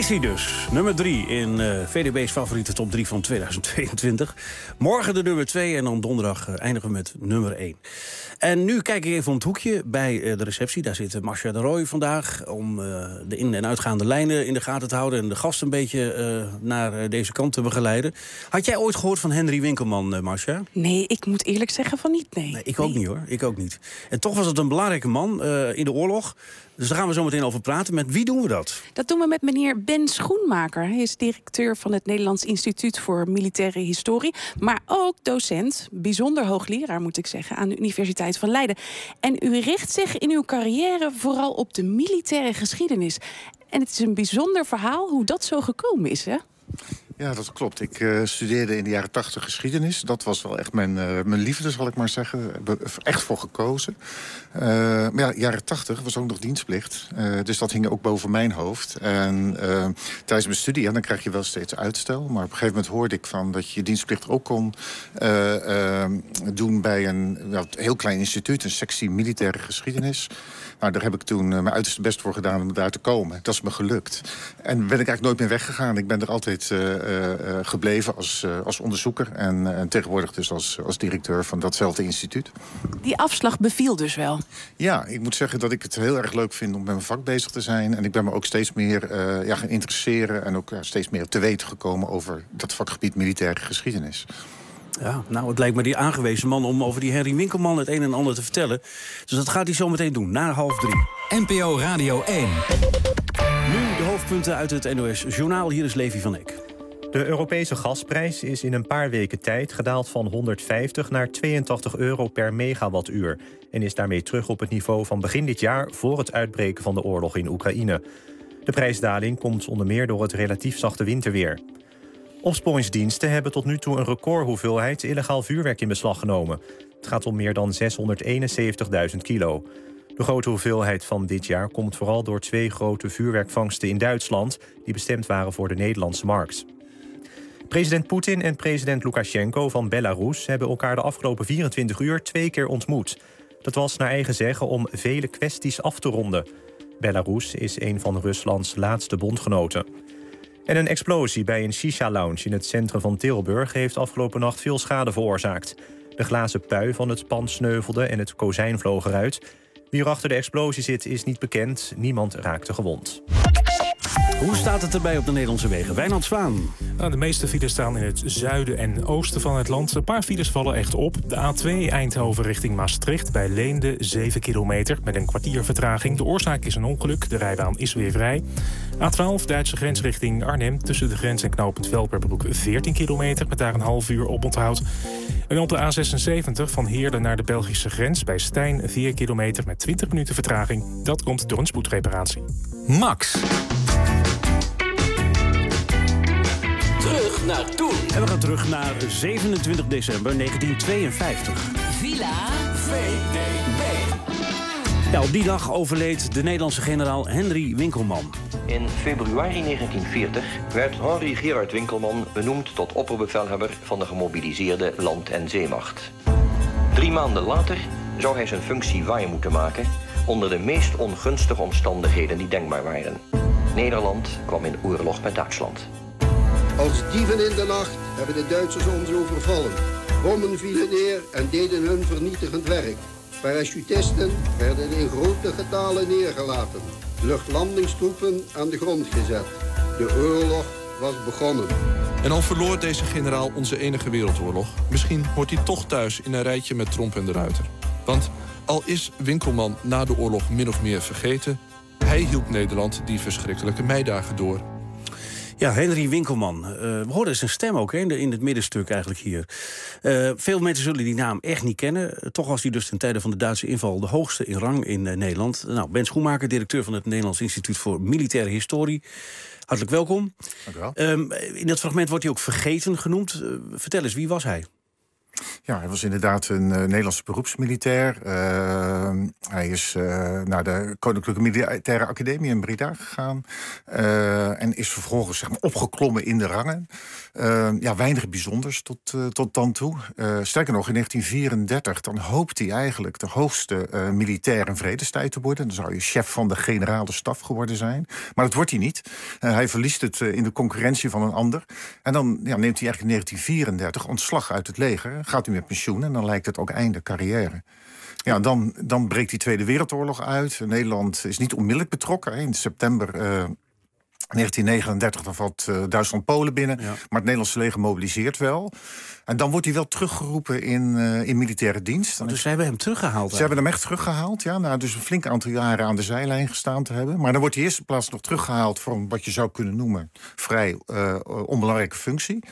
Missy dus, nummer drie in uh, V D B's favoriete top drie van tweeduizend tweeëntwintig. Morgen de nummer twee en dan donderdag uh, eindigen we met nummer één. En nu kijk ik even om het hoekje bij uh, de receptie. Daar zit Marcia de Rooij vandaag om uh, de in- en uitgaande lijnen in de gaten te houden... en de gast een beetje uh, naar uh, deze kant te begeleiden. Had jij ooit gehoord van Henry Winkelman, uh, Marcia? Nee, ik moet eerlijk zeggen van niet, nee. nee ik ook nee. niet, hoor. Ik ook niet. En toch was het een belangrijke man uh, in de oorlog. Dus daar gaan we zo meteen over praten. Met wie doen we dat? Dat doen we met meneer Ben Schoenmaker. Hij is directeur van het Nederlands Instituut voor Militaire Historie. Maar ook docent, bijzonder hoogleraar moet ik zeggen... aan de Universiteit van Leiden. En u richt zich in uw carrière vooral op de militaire geschiedenis. En het is een bijzonder verhaal hoe dat zo gekomen is, hè? Ja, dat klopt. Ik uh, studeerde in de jaren tachtig geschiedenis. Dat was wel echt mijn, uh, mijn liefde, zal ik maar zeggen. Ik heb er echt voor gekozen. Uh, maar ja, jaren tachtig was ook nog dienstplicht. Uh, dus dat hing ook boven mijn hoofd. En uh, tijdens mijn studie, ja, dan krijg je wel steeds uitstel. Maar op een gegeven moment hoorde ik van dat je je dienstplicht ook kon uh, uh, doen bij een nou, heel klein instituut, een sectie militaire geschiedenis. Nou, daar heb ik toen uh, mijn uiterste best voor gedaan om daar te komen. Dat is me gelukt. En ben ik eigenlijk nooit meer weggegaan. Ik ben er altijd uh, uh, gebleven als, uh, als onderzoeker. En, uh, en tegenwoordig dus als, als directeur van datzelfde instituut. Die afslag beviel dus wel? Ja, ik moet zeggen dat ik het heel erg leuk vind om met mijn vak bezig te zijn. En ik ben me ook steeds meer uh, ja, gaan interesseren... en ook uh, steeds meer te weten gekomen over dat vakgebied militaire geschiedenis. Ja, nou, het lijkt me die aangewezen man om over die Henry Winkelman het een en ander te vertellen. Dus dat gaat hij zo meteen doen, na half drie. N P O Radio één. Nu de hoofdpunten uit het N O S-journaal. Hier is Levi van Eck. De Europese gasprijs is in een paar weken tijd gedaald van honderdvijftig naar tweeëntachtig euro per megawattuur. En is daarmee terug op het niveau van begin dit jaar voor het uitbreken van de oorlog in Oekraïne. De prijsdaling komt onder meer door het relatief zachte winterweer. Opsporingsdiensten hebben tot nu toe een recordhoeveelheid illegaal vuurwerk in beslag genomen. Het gaat om meer dan zeshonderdeenenzeventigduizend kilo. De grote hoeveelheid van dit jaar komt vooral door twee grote vuurwerkvangsten in Duitsland... die bestemd waren voor de Nederlandse markt. President Poetin en president Lukasjenko van Belarus hebben elkaar de afgelopen vierentwintig uur twee keer ontmoet. Dat was naar eigen zeggen om vele kwesties af te ronden. Belarus is een van Ruslands laatste bondgenoten. En een explosie bij een shisha-lounge in het centrum van Tilburg... heeft afgelopen nacht veel schade veroorzaakt. De glazen pui van het pand sneuvelde en het kozijn vloog eruit. Wie er achter de explosie zit is niet bekend. Niemand raakte gewond. Hoe staat het erbij op de Nederlandse wegen? Wijnand Zwaan. Nou, de meeste files staan in het zuiden en oosten van het land. Een paar files vallen echt op. De A twee Eindhoven richting Maastricht bij Leende, zeven kilometer... met een kwartier vertraging. De oorzaak is een ongeluk. De rijbaan is weer vrij. A twaalf Duitse grens richting Arnhem. Tussen de grens en knooppunt Velperbroek veertien kilometer... met daar een half uur op onthoud. En op de A zesenzeventig van Heerlen naar de Belgische grens... bij Stijn vier kilometer met twintig minuten vertraging. Dat komt door een spoedreparatie. Max. Terug naar toen. En we gaan terug naar zevenentwintig december negentien tweeënvijftig. Villa V D B. Ja, op die dag overleed de Nederlandse generaal Henry Winkelman. In februari negentien veertig werd Henry Gerard Winkelman benoemd tot opperbevelhebber van de gemobiliseerde land- en zeemacht. Drie maanden later zou hij zijn functie waar moeten maken onder de meest ongunstige omstandigheden die denkbaar waren. Nederland kwam in oorlog met Duitsland. Als dieven in de nacht hebben de Duitsers ons overvallen. Bommen vielen neer en deden hun vernietigend werk. Parachutisten werden in grote getalen neergelaten. Luchtlandingstroepen aan de grond gezet. De oorlog was begonnen. En al verloor deze generaal onze enige wereldoorlog. Misschien hoort hij toch thuis in een rijtje met Tromp en de Ruiter. Want al is Winkelman na de oorlog min of meer vergeten... hij hielp Nederland die verschrikkelijke meidagen door. Ja, Henry Winkelman. Uh, we hoorden zijn stem ook hè, in, de, in het middenstuk eigenlijk hier. Uh, veel mensen zullen die naam echt niet kennen. Uh, toch was hij dus ten tijde van de Duitse inval de hoogste in rang in uh, Nederland. Nou, Ben Schoenmaker, directeur van het Nederlands Instituut voor Militaire Historie. Hartelijk welkom. Dank u wel. Um, in dat fragment wordt hij ook vergeten genoemd. Uh, vertel eens, wie was hij? Ja, hij was inderdaad een uh, Nederlandse beroepsmilitair. Uh, hij is uh, naar de Koninklijke Militaire Academie in Breda gegaan. Uh, en is vervolgens zeg maar, opgeklommen in de rangen. Uh, ja, weinig bijzonders tot, uh, tot dan toe. Uh, sterker nog, in negentien vierendertig dan hoopt hij eigenlijk de hoogste uh, militair in vredestijd te worden. Dan zou je chef van de generale staf geworden zijn. Maar dat wordt hij niet. Uh, hij verliest het uh, in de concurrentie van een ander. En dan ja, neemt hij eigenlijk in negentien vierendertig ontslag uit het leger. Gaat hij met pensioen en dan lijkt het ook einde carrière. Ja, dan, dan breekt die Tweede Wereldoorlog uit. Nederland is niet onmiddellijk betrokken. Hè. In september uh, negentien negenendertig dan valt uh, Duitsland Polen binnen. Ja. Maar het Nederlandse leger mobiliseert wel. En dan wordt hij wel teruggeroepen in, uh, in militaire dienst. Oh, dus ze hebben hem teruggehaald? Ze hebben hem echt teruggehaald, ja. Nou, dus een flink aantal jaren aan de zijlijn gestaan te hebben. Maar dan wordt hij eerst plaats nog teruggehaald voor wat je zou kunnen noemen vrij uh, onbelangrijke functie.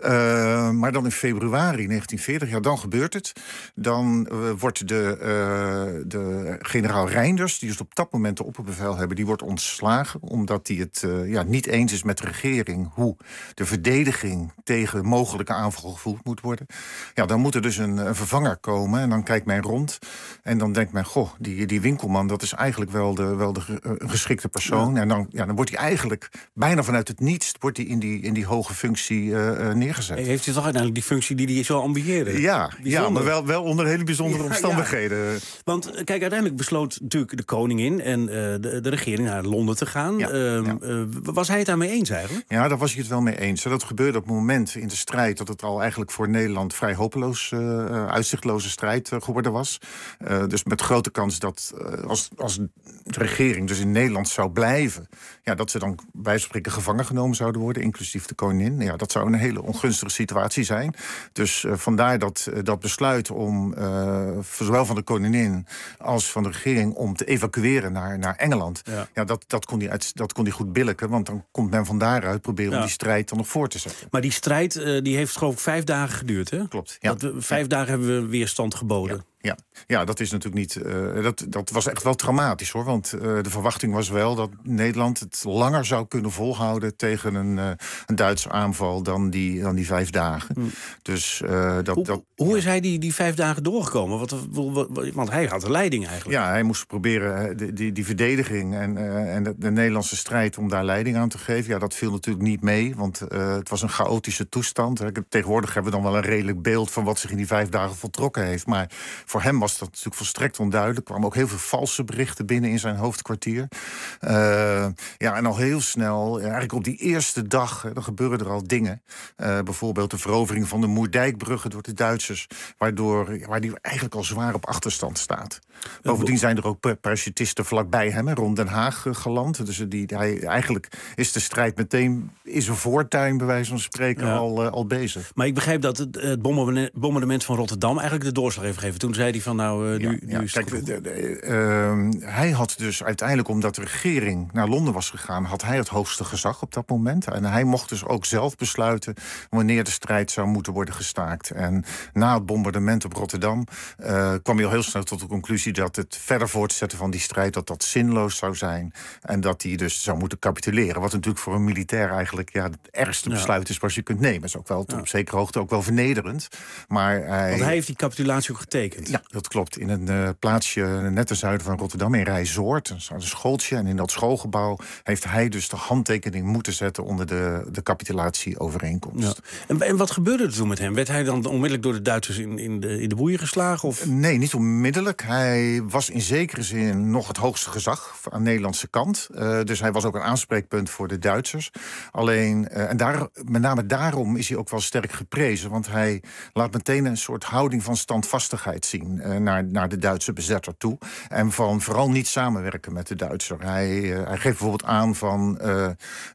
Uh, maar dan in februari negentien veertig, ja, dan gebeurt het. Dan uh, wordt de, uh, de generaal Reinders, die is op dat moment de opperbevelhebber, die wordt ontslagen omdat hij het uh, ja, niet eens is met de regering hoe de verdediging tegen mogelijke aanval gevoeld moet worden. Ja, dan moet er dus een, een vervanger komen. En dan kijkt men rond. En dan denkt men, goh, die, die winkelman, dat is eigenlijk wel de, wel de uh, geschikte persoon. Ja. En dan, ja, dan wordt hij eigenlijk bijna vanuit het niets wordt hij in, die, in die hoge functie uh, uh, neergezet. Hey, heeft hij toch uiteindelijk die functie die hij zo ambieerde? Ja, ja, maar wel, wel onder hele bijzondere ja, omstandigheden. Ja. Want kijk, uiteindelijk besloot natuurlijk de koningin en uh, de, de regering naar Londen te gaan. Ja, uh, ja. Uh, was hij het daarmee eens eigenlijk? Ja, daar was hij het wel mee eens. Dat gebeurde op het moment in de strijd dat het al eigenlijk voor Nederland vrij hopeloos, uh, uitzichtloze strijd uh, geworden was. Uh, dus met grote kans dat uh, als, als de regering dus in Nederland zou blijven, ja, dat ze dan bij wijze van spreken gevangen genomen zouden worden, inclusief de koningin. Ja, dat zou een hele ongunstige situatie zijn. Dus uh, vandaar dat, uh, dat besluit om uh, zowel van de koningin als van de regering om te evacueren naar, naar Engeland. Ja. Ja, dat, dat, kon die uit, dat kon die goed billijken, want dan komt men van daaruit proberen ja. om die strijd dan nog voor te zetten. Maar die strijd uh, die heeft geloof ik vijf dagen geduurd, hè? Klopt. Ja. Dat we, vijf ja. dagen hebben we weerstand geboden. Ja. Ja. ja, dat is natuurlijk niet. Uh, dat, dat was echt wel traumatisch hoor. Want uh, de verwachting was wel dat Nederland het langer zou kunnen volhouden tegen een, uh, een Duitse aanval dan die, dan die vijf dagen. Hmm. Dus, uh, dat, hoe dat, hoe ja. is hij die, die vijf dagen doorgekomen? Want, want hij had de leiding eigenlijk. Ja, hij moest proberen die, die, die verdediging en, uh, en de, de Nederlandse strijd om daar leiding aan te geven. Ja, dat viel natuurlijk niet mee, want uh, het was een chaotische toestand. Tegenwoordig hebben we dan wel een redelijk beeld van wat zich in die vijf dagen voltrokken heeft. Maar voor hem was dat natuurlijk volstrekt onduidelijk. Er kwamen ook heel veel valse berichten binnen in zijn hoofdkwartier. Uh, ja, en al heel snel, eigenlijk op die eerste dag, dan gebeuren er al dingen. Uh, bijvoorbeeld de verovering van de Moerdijkbruggen door de Duitsers, waardoor waar die eigenlijk al zwaar op achterstand staat. Bovendien zijn er ook parachutisten vlakbij hem, rond Den Haag uh, geland. Dus die, hij, eigenlijk is de strijd meteen in zijn voortuin, bij wijze van spreken, ja. al, uh, al bezig. Maar ik begreep dat het, het bombardement van Rotterdam eigenlijk de doorslag heeft gegeven. Toen zei hij van nou, uh, nu, ja, nu is ja, kijk, de, de, uh, hij had dus uiteindelijk, omdat de regering naar Londen was gegaan, had hij het hoogste gezag op dat moment. En hij mocht dus ook zelf besluiten wanneer de strijd zou moeten worden gestaakt. En na het bombardement op Rotterdam uh, kwam hij al heel snel tot de conclusie dat het verder voortzetten van die strijd, dat dat zinloos zou zijn. En dat hij dus zou moeten capituleren. Wat natuurlijk voor een militair eigenlijk ja, het ergste besluit ja. is wat je kunt nemen. Dat is ook wel ja. op zekere hoogte ook wel vernederend. Maar hij, Want hij heeft die capitulatie ook getekend. Ja, dat klopt. In een uh, plaatsje net ten zuiden van Rotterdam, in Rijzoord, een schooltje. En in dat schoolgebouw heeft hij dus de handtekening moeten zetten onder de, de capitulatieovereenkomst. Ja. En, en wat gebeurde er toen met hem? Werd hij dan onmiddellijk door de Duitsers in, in, de, in de boeien geslagen? Of? Nee, niet onmiddellijk. Hij was in zekere zin nog het hoogste gezag aan de Nederlandse kant. Uh, dus hij was ook een aanspreekpunt voor de Duitsers. Alleen, uh, en daar, met name daarom is hij ook wel sterk geprezen. Want hij laat meteen een soort houding van standvastigheid zien uh, naar, naar de Duitse bezetter toe. En van vooral niet samenwerken met de Duitser. Hij, uh, hij geeft bijvoorbeeld aan van uh,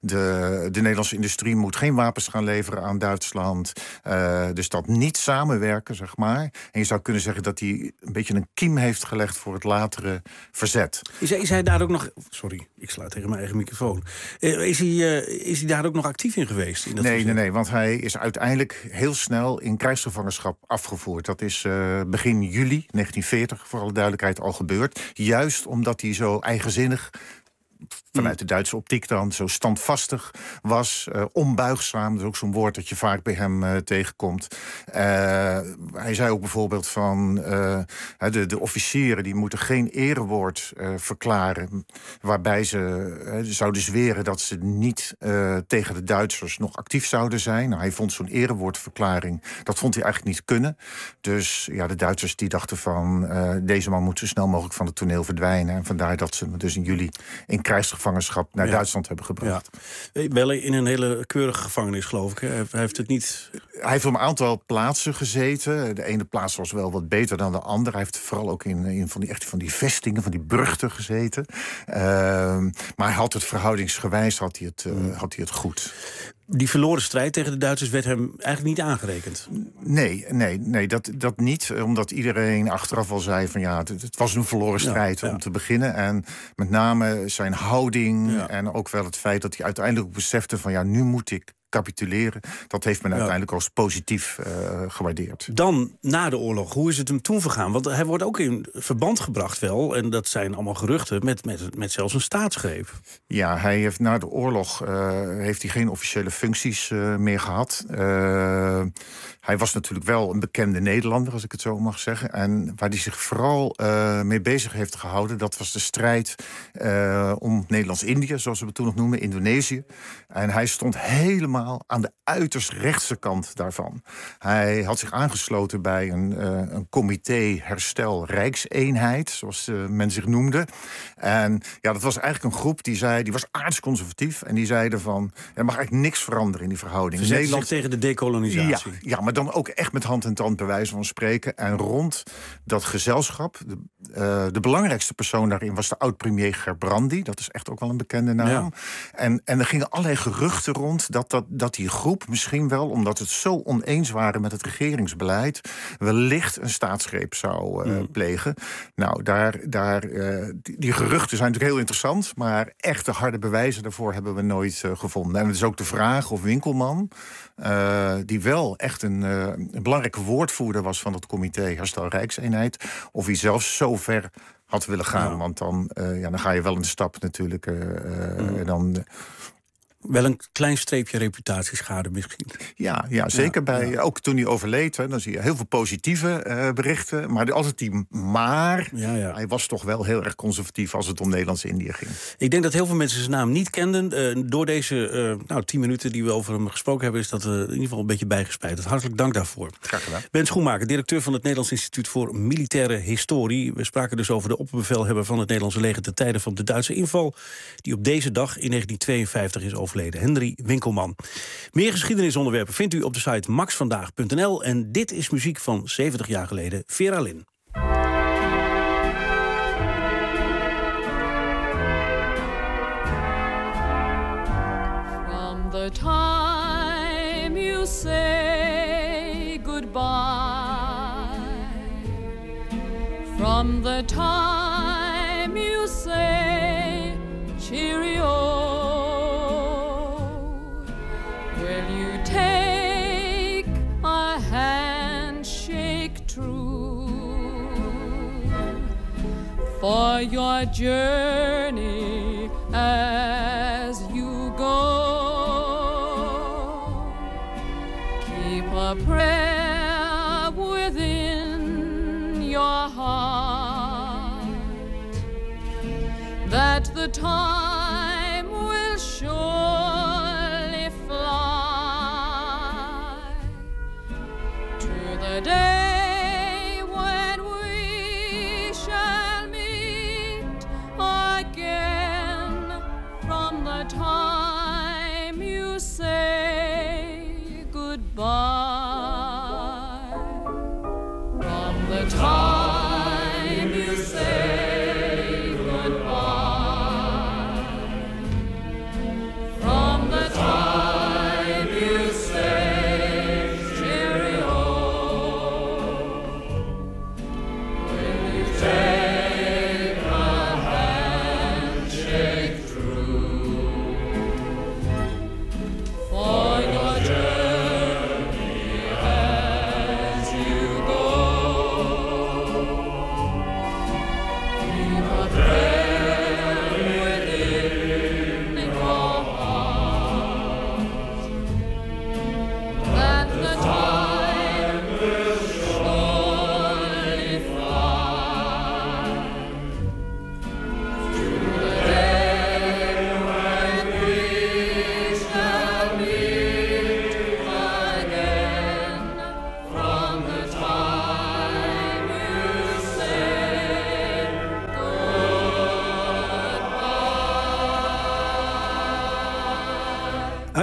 de, de Nederlandse industrie moet geen wapens gaan leveren aan Duitsland. Uh, dus dat niet samenwerken, zeg maar. En je zou kunnen zeggen dat hij een beetje een kiem heeft gelegd voor het latere verzet. Is hij, is hij daar ook nog... Sorry, ik sla tegen mijn eigen microfoon. Uh, is, hij, uh, is hij daar ook nog actief in geweest? In dat nee, nee, nee, want hij is uiteindelijk heel snel in krijgsgevangenschap afgevoerd. Dat is uh, begin juli negentien veertig, voor alle duidelijkheid, al gebeurd. Juist omdat hij zo eigenzinnig vanuit de Duitse optiek dan, zo standvastig was. Uh, onbuigzaam, dat is ook zo'n woord dat je vaak bij hem uh, tegenkomt. Uh, hij zei ook bijvoorbeeld van uh, de, de officieren die moeten geen erewoord uh, verklaren, waarbij ze uh, zouden zweren dat ze niet uh, tegen de Duitsers nog actief zouden zijn. Nou, hij vond zo'n erewoordverklaring, dat vond hij eigenlijk niet kunnen. Dus ja, de Duitsers die dachten van uh, deze man moet zo snel mogelijk van het toneel verdwijnen. En vandaar dat ze hem dus in juli in krijgsgevangenschap naar ja. Duitsland hebben gebracht. Ja. Wel in een hele keurige gevangenis, geloof ik. Hè? Hij heeft het niet... Hij heeft op een aantal plaatsen gezeten. De ene plaats was wel wat beter dan de andere. Hij heeft vooral ook in, in van, die, echt van die vestingen, van die burchten gezeten. Uh, maar hij had het verhoudingsgewijs had hij het, uh, mm. had hij het goed. Die verloren strijd tegen de Duitsers werd hem eigenlijk niet aangerekend. Nee, nee, nee dat, dat niet. Omdat iedereen achteraf al zei van ja, het, het was een verloren strijd ja, ja. om te beginnen. En met name zijn houding ja. en ook wel het feit dat hij uiteindelijk besefte van ja, nu moet ik capituleren. Dat heeft men ja. uiteindelijk als positief uh, gewaardeerd. Dan, na de oorlog, hoe is het hem toen vergaan? Want hij wordt ook in verband gebracht wel, en dat zijn allemaal geruchten, met, met, met zelfs een staatsgreep. Ja, hij heeft na de oorlog uh, heeft hij geen officiële functies uh, meer gehad. Uh, hij was natuurlijk wel een bekende Nederlander, als ik het zo mag zeggen. En waar hij zich vooral uh, mee bezig heeft gehouden, dat was de strijd uh, om Nederlands-Indië, zoals we het toen nog noemen, Indonesië. En hij stond helemaal aan de uiterst rechtse kant daarvan. Hij had zich aangesloten bij een, uh, een comité herstel Rijkseenheid, zoals uh, men zich noemde. En ja, dat was eigenlijk een groep die zei, die was aardsconservatief en die zeiden van, er mag eigenlijk niks veranderen in die verhouding. Verzet Nederland zich tegen de dekolonisatie. Ja, ja, maar dan ook echt met hand en tand bij wijze van spreken. En rond dat gezelschap, de, uh, de belangrijkste persoon daarin was de oud-premier Gerbrandy. Dat is echt ook wel een bekende naam. Ja. En, en er gingen allerlei geruchten rond dat, dat, dat die groep misschien wel, omdat het zo oneens waren met het regeringsbeleid, wellicht een staatsgreep zou uh, mm. plegen. Nou, daar, daar, uh, die, die geruchten zijn natuurlijk heel interessant, maar echte harde bewijzen daarvoor hebben we nooit uh, gevonden. En het is ook de vraag of Winkelman, uh, die wel echt een, uh, een belangrijke woordvoerder was van het comité Herstel Rijkseenheid, of hij zelfs zo ver had willen gaan. Ja. Want dan, uh, ja, dan ga je wel een stap natuurlijk. Uh, mm. uh, dan, uh, Wel een klein streepje reputatieschade misschien. Ja, ja zeker. Ja, bij, ja. Ook toen hij overleed, hè, dan zie je heel veel positieve uh, berichten. Maar altijd die maar, ja, ja. hij was toch wel heel erg conservatief als het om Nederlands-Indië ging. Ik denk dat heel veel mensen zijn naam niet kenden. Uh, door deze uh, nou, tien minuten die we over hem gesproken hebben, is dat uh, in ieder geval een beetje bijgespijt. Hartelijk dank daarvoor. Graag gedaan. Ben Schoenmaker, directeur van het Nederlands Instituut voor Militaire Historie. We spraken dus over de opperbevelhebber van het Nederlandse leger ten tijde van de Duitse inval, die op deze dag in negentien tweeënvijftig is overleden. Henry Winkelman. Meer geschiedenisonderwerpen vindt u op de site max vandaag punt n l. En dit is muziek van zeventig jaar geleden. Vera Lynn. From the time you say goodbye, from the time you say cheerio, for your journey as you go. Keep a prayer within your heart that the time will surely fly to the day time you say goodbye. From the time you say goodbye, from the time you say cheerio, will you take a handshake true? For your journey as you go.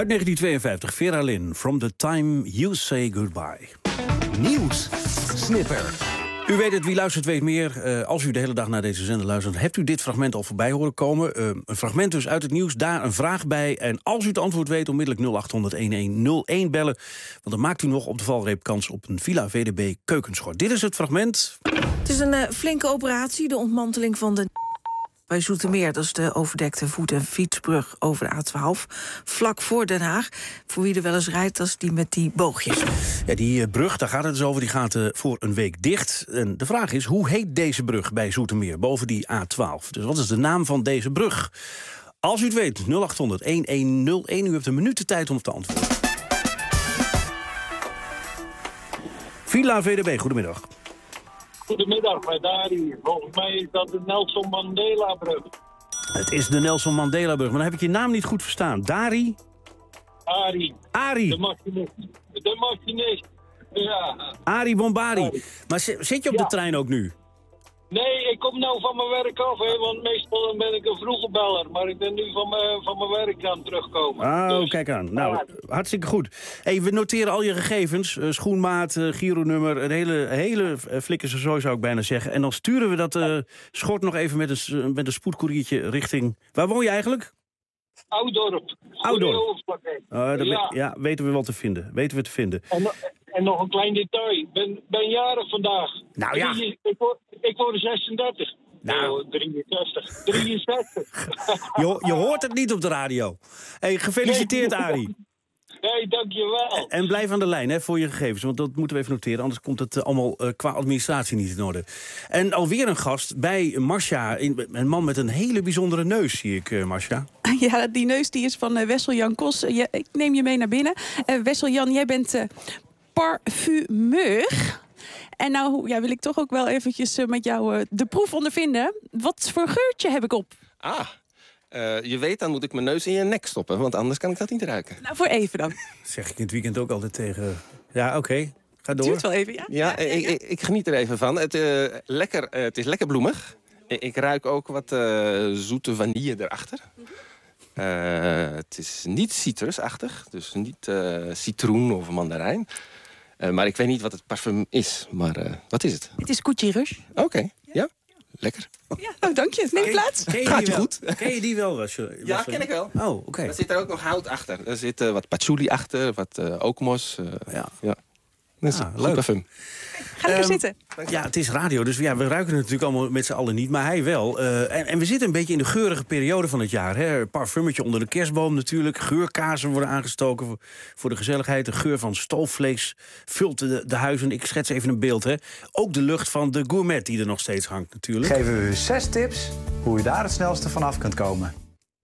Uit negentien tweeënvijftig, Vera Lynn, From the Time You Say Goodbye. Nieuws. Snipper. U weet het, wie luistert weet meer. Uh, als u de hele dag naar deze zender luistert, hebt u dit fragment al voorbij horen komen. Uh, een fragment dus uit het nieuws, daar een vraag bij. En als u het antwoord weet, onmiddellijk nul acht honderd een nul een bellen. Want dan maakt u nog op de valreep kans op een Villa V D B keukenschort. Dit is het fragment. Het is een uh, flinke operatie, de ontmanteling van de... bij Zoetermeer, dat is de overdekte voet- en fietsbrug over de A twaalf. Vlak voor Den Haag. Voor wie er wel eens rijdt, dat is die met die boogjes. Ja, die uh, brug, daar gaat het dus over, die gaat uh, voor een week dicht. En de vraag is, hoe heet deze brug bij Zoetermeer, boven die A twaalf? Dus wat is de naam van deze brug? Als u het weet, nul acht honderd een nul een. U hebt een minuut de tijd om op te antwoorden. Villa V D B, goedemiddag. Goedemiddag, met Dari. Volgens mij is dat de Nelson Mandela-brug. Het is de Nelson Mandela-brug, maar dan heb ik je naam niet goed verstaan. Dari? Ari. Ari. De machinist. De machinist. Ja. Ari Bombari. Ari. Maar zit je op ja. de trein ook nu? Nee, ik kom nou van mijn werk af, hè, want meestal ben ik een vroege beller. Maar ik ben nu van mijn, van mijn werk aan het terugkomen. Oh, dus, kijk aan. Nou, ja. hartstikke goed. Hey, we noteren al je gegevens. Uh, schoenmaat, uh, gironummer, een hele, hele flikkerse zooi zou ik bijna zeggen. En dan sturen we dat uh, schort nog even met een, met een spoedkoeriertje richting... Waar woon je eigenlijk? Oudorp. Oudorp. Uh, ja. ja. ja, weten we wel te vinden. Weten we te vinden. En, en nog een klein detail. Ik ben, ben jarig vandaag. Nou ja. Drie, ik, word, ik word zesendertig. Nou. Oh, drieënzestig. drieënzestig. je, je hoort het niet op de radio. Hey, gefeliciteerd, nee. Arie. Nee, dankjewel. En blijf aan de lijn hè, voor je gegevens, want dat moeten we even noteren. Anders komt het uh, allemaal uh, qua administratie niet in orde. En alweer een gast bij Marcia. Een man met een hele bijzondere neus, zie ik, uh, Marcia. Ja, die neus die is van uh, Wessel-Jan Kos. Uh, ik neem je mee naar binnen. Uh, Wessel-Jan, jij bent uh, parfumeur. En nou ja, wil ik toch ook wel eventjes uh, met jou uh, de proef ondervinden. Wat voor geurtje heb ik op? Ah, uh, je weet, dan moet ik mijn neus in je nek stoppen, want anders kan ik dat niet ruiken. Nou, voor even dan. Dat zeg ik in het weekend ook altijd tegen... Ja, oké. Okay. Ga door. Duurt wel even, ja? Ja, ja, ja, ja. Ik, ik geniet er even van. Het, uh, lekker, uh, het is lekker bloemig. Ik, ik ruik ook wat uh, zoete vanille erachter. Uh, het is niet citrusachtig, dus niet uh, citroen of mandarijn. Uh, maar ik weet niet wat het parfum is. Maar uh, wat is het? Het is Gucci Rush. Oké, okay. ja. Lekker. Ja, nou, dank je. Neem plaats. Ken je Gaat je goed? Ken je die wel? Was je, was ja, ken ik wel. Oh, oké. Okay. Er zit er ook nog hout achter. Er zit uh, wat patchouli achter, wat uh, ookmos. Uh, ja. ja. Dat is ah, een leuk parfum. Ga lekker um, zitten. Ja, het is radio, dus ja, we ruiken het natuurlijk allemaal met z'n allen niet, maar hij wel. Uh, en, en we zitten een beetje in de geurige periode van het jaar. Hè? Parfummetje onder de kerstboom natuurlijk. Geurkaarsen worden aangestoken voor, voor de gezelligheid. De geur van stoofvlees vult de, de huizen. Ik schets even een beeld. Hè? Ook de lucht van de gourmet die er nog steeds hangt natuurlijk. Geven we u zes tips hoe u daar het snelste vanaf kunt komen.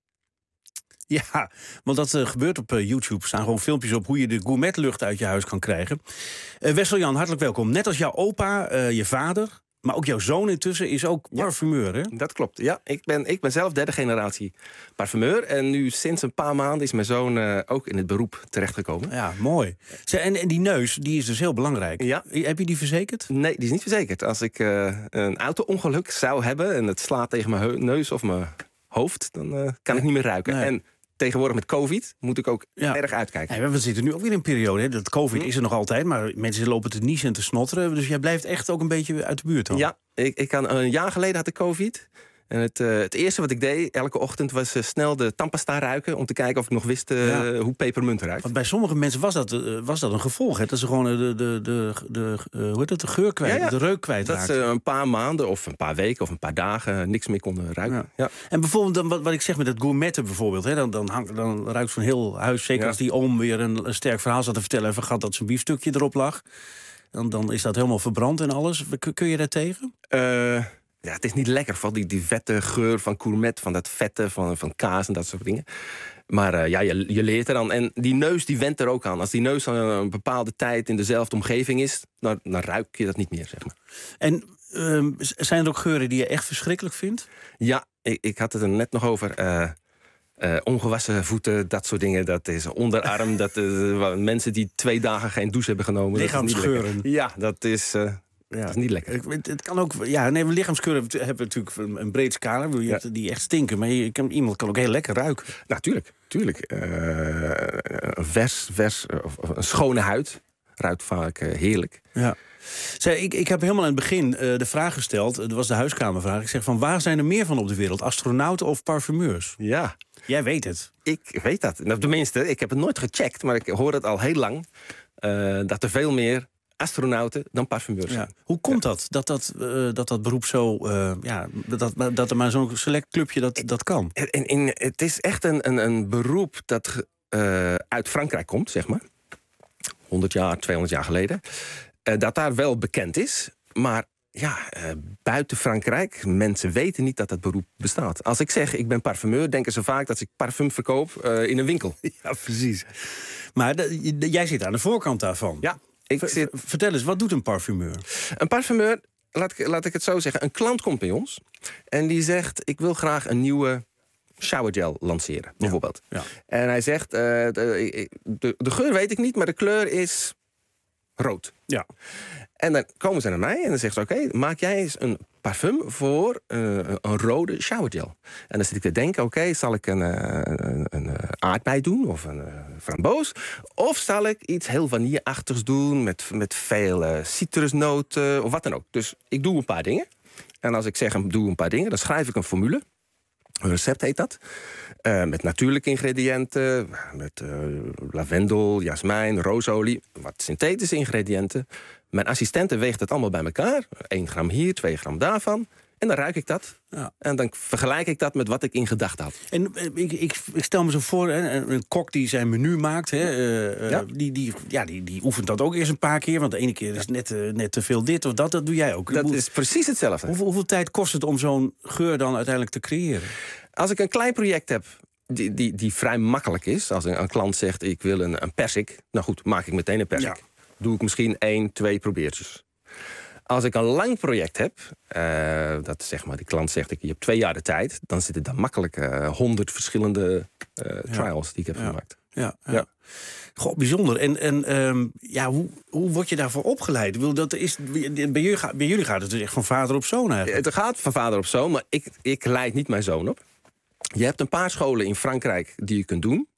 Ja, want dat uh, gebeurt op uh, YouTube. Er staan gewoon filmpjes op hoe je de gourmetlucht uit je huis kan krijgen. Uh, Wessel-Jan, hartelijk welkom. Net als jouw opa, uh, je vader, maar ook jouw zoon intussen is ook parfumeur, hè? Dat klopt, ja. Ik ben, ik ben zelf derde generatie parfumeur. En nu sinds een paar maanden is mijn zoon uh, ook in het beroep terechtgekomen. Ja, mooi. En, en die neus, die is dus heel belangrijk. Ja. Heb je die verzekerd? Nee, die is niet verzekerd. Als ik uh, een auto-ongeluk zou hebben en het slaat tegen mijn neus of mijn hoofd, dan uh, kan nee. ik niet meer ruiken. Nee. En tegenwoordig met COVID moet ik ook ja. erg uitkijken. Ja, we zitten nu ook weer in een periode. Hè? Dat COVID hm. is er nog altijd, maar mensen lopen te niezen en te snotteren. Dus jij blijft echt ook een beetje uit de buurt dan? Ja, ik, ik kan, een jaar geleden had ik COVID. En het, uh, het eerste wat ik deed elke ochtend was uh, snel de tandpasta ruiken, om te kijken of ik nog wist uh, ja. hoe pepermunt ruikt. Want bij sommige mensen was dat, uh, was dat een gevolg. Hè? Dat ze gewoon de, de, de, de, uh, hoe heet het, de geur kwijt, ja, ja. de reuk kwijtraakten. Dat ze uh, een paar maanden of een paar weken of een paar dagen niks meer konden ruiken. Ja. Ja. En bijvoorbeeld dan, wat, wat ik zeg met het gourmetten bijvoorbeeld. Hè? Dan, dan, hang, dan ruikt zo'n heel huis, zeker ja. als die oom weer een, een sterk verhaal zat te vertellen en vergat dat zijn biefstukje erop lag. Dan, dan is dat helemaal verbrand en alles. Kun, kun je daar tegen? Uh, Ja, het is niet lekker, van die, die vette geur van gourmet, van dat vette, van, van kaas en dat soort dingen. Maar uh, ja, je, je leert er dan. En die neus die went er ook aan. Als die neus aan een bepaalde tijd in dezelfde omgeving is, dan, dan ruik je dat niet meer, zeg maar. En uh, zijn er ook geuren die je echt verschrikkelijk vindt? Ja, ik, ik had het er net nog over. Uh, uh, ongewassen voeten, dat soort dingen. Dat is onderarm. dat uh, mensen die twee dagen geen douche hebben genomen. Lichaamsgeuren. Ja, dat is... Uh, Ja. Dat is niet lekker. Het, het kan ook, ja, nee, lichaamskeur hebben, hebben natuurlijk een, een breed scala. Je hebt die echt stinken, maar je kan, iemand kan ook heel lekker ruiken. Natuurlijk, tuurlijk. Uh, een vers, vers, of een schone huid ruikt vaak uh, heerlijk. Ja. Zij, ik, ik heb helemaal aan het begin uh, de vraag gesteld, dat was de huiskamervraag. Ik zeg van, waar zijn er meer van op de wereld? Astronauten of parfumeurs? Ja. Jij weet het. Ik weet dat. Nou, tenminste, ik heb het nooit gecheckt, maar ik hoor het al heel lang. Uh, dat er veel meer astronauten dan parfumeurs zijn. Ja. Hoe komt dat? Dat dat, uh, dat, dat beroep zo... Uh, ja, dat, dat er maar zo'n select clubje dat, dat kan? In, in, het is echt een, een, een beroep dat uh, uit Frankrijk komt, zeg maar. honderd jaar, tweehonderd jaar geleden. Uh, dat daar wel bekend is. Maar ja, uh, buiten Frankrijk, mensen weten niet dat dat beroep bestaat. Als ik zeg, ik ben parfumeur, denken ze vaak dat ik parfum verkoop uh, in een winkel. Ja, precies. Maar de, jij zit aan de voorkant daarvan. Ja. Ik Ver, zit... Vertel eens, wat doet een parfumeur? Een parfumeur, laat ik, laat ik het zo zeggen, een klant komt bij ons en die zegt, ik wil graag een nieuwe showergel lanceren, bijvoorbeeld. Ja. Ja. En hij zegt, uh, de, de, de geur weet ik niet, maar de kleur is rood. Ja. En dan komen ze naar mij en dan zeggen ze, oké, okay, maak jij eens een parfum voor uh, een rode showergel. En dan zit ik te denken, oké, okay, zal ik een, uh, een, een aardbei doen of een uh, framboos? Of zal ik iets heel vanilleachtigs doen met, met veel uh, citrusnoten of wat dan ook. Dus ik doe een paar dingen. En als ik zeg, doe een paar dingen, dan schrijf ik een formule. Een recept heet dat. Uh, met natuurlijke ingrediënten, met uh, lavendel, jasmijn, roosolie, wat synthetische ingrediënten. Mijn assistente weegt het allemaal bij elkaar. één gram hier, twee gram daarvan. En dan ruik ik dat. Ja. En dan vergelijk ik dat met wat ik in gedachten had. En ik, ik, ik stel me zo voor, hè, een kok die zijn menu maakt... Hè, uh, ja. Die, die, ja, die, die oefent dat ook eerst een paar keer. Want de ene keer is net, uh, net te veel dit of dat. Dat doe jij ook. Dat Hoe, is precies hetzelfde. Hoeveel, hoeveel tijd kost het om zo'n geur dan uiteindelijk te creëren? Als ik een klein project heb die, die, die vrij makkelijk is... als een, een klant zegt, ik wil een, een persik... nou goed, maak ik meteen een persik. Ja. Doe ik misschien één, twee probeertjes. Als ik een lang project heb, uh, dat zeg maar, die klant zegt, ik, je hebt twee jaar de tijd... dan zitten daar makkelijk uh, honderd verschillende uh, trials ja. die ik heb ja. gemaakt. Ja, ja. ja. Goh, bijzonder. En, en um, ja, hoe, hoe word je daarvoor opgeleid? Ik bedoel, dat is, bij, jullie, bij jullie gaat het dus echt van vader op zoon eigenlijk. Het gaat van vader op zoon, maar ik, ik leid niet mijn zoon op. Je hebt een paar scholen in Frankrijk die je kunt doen.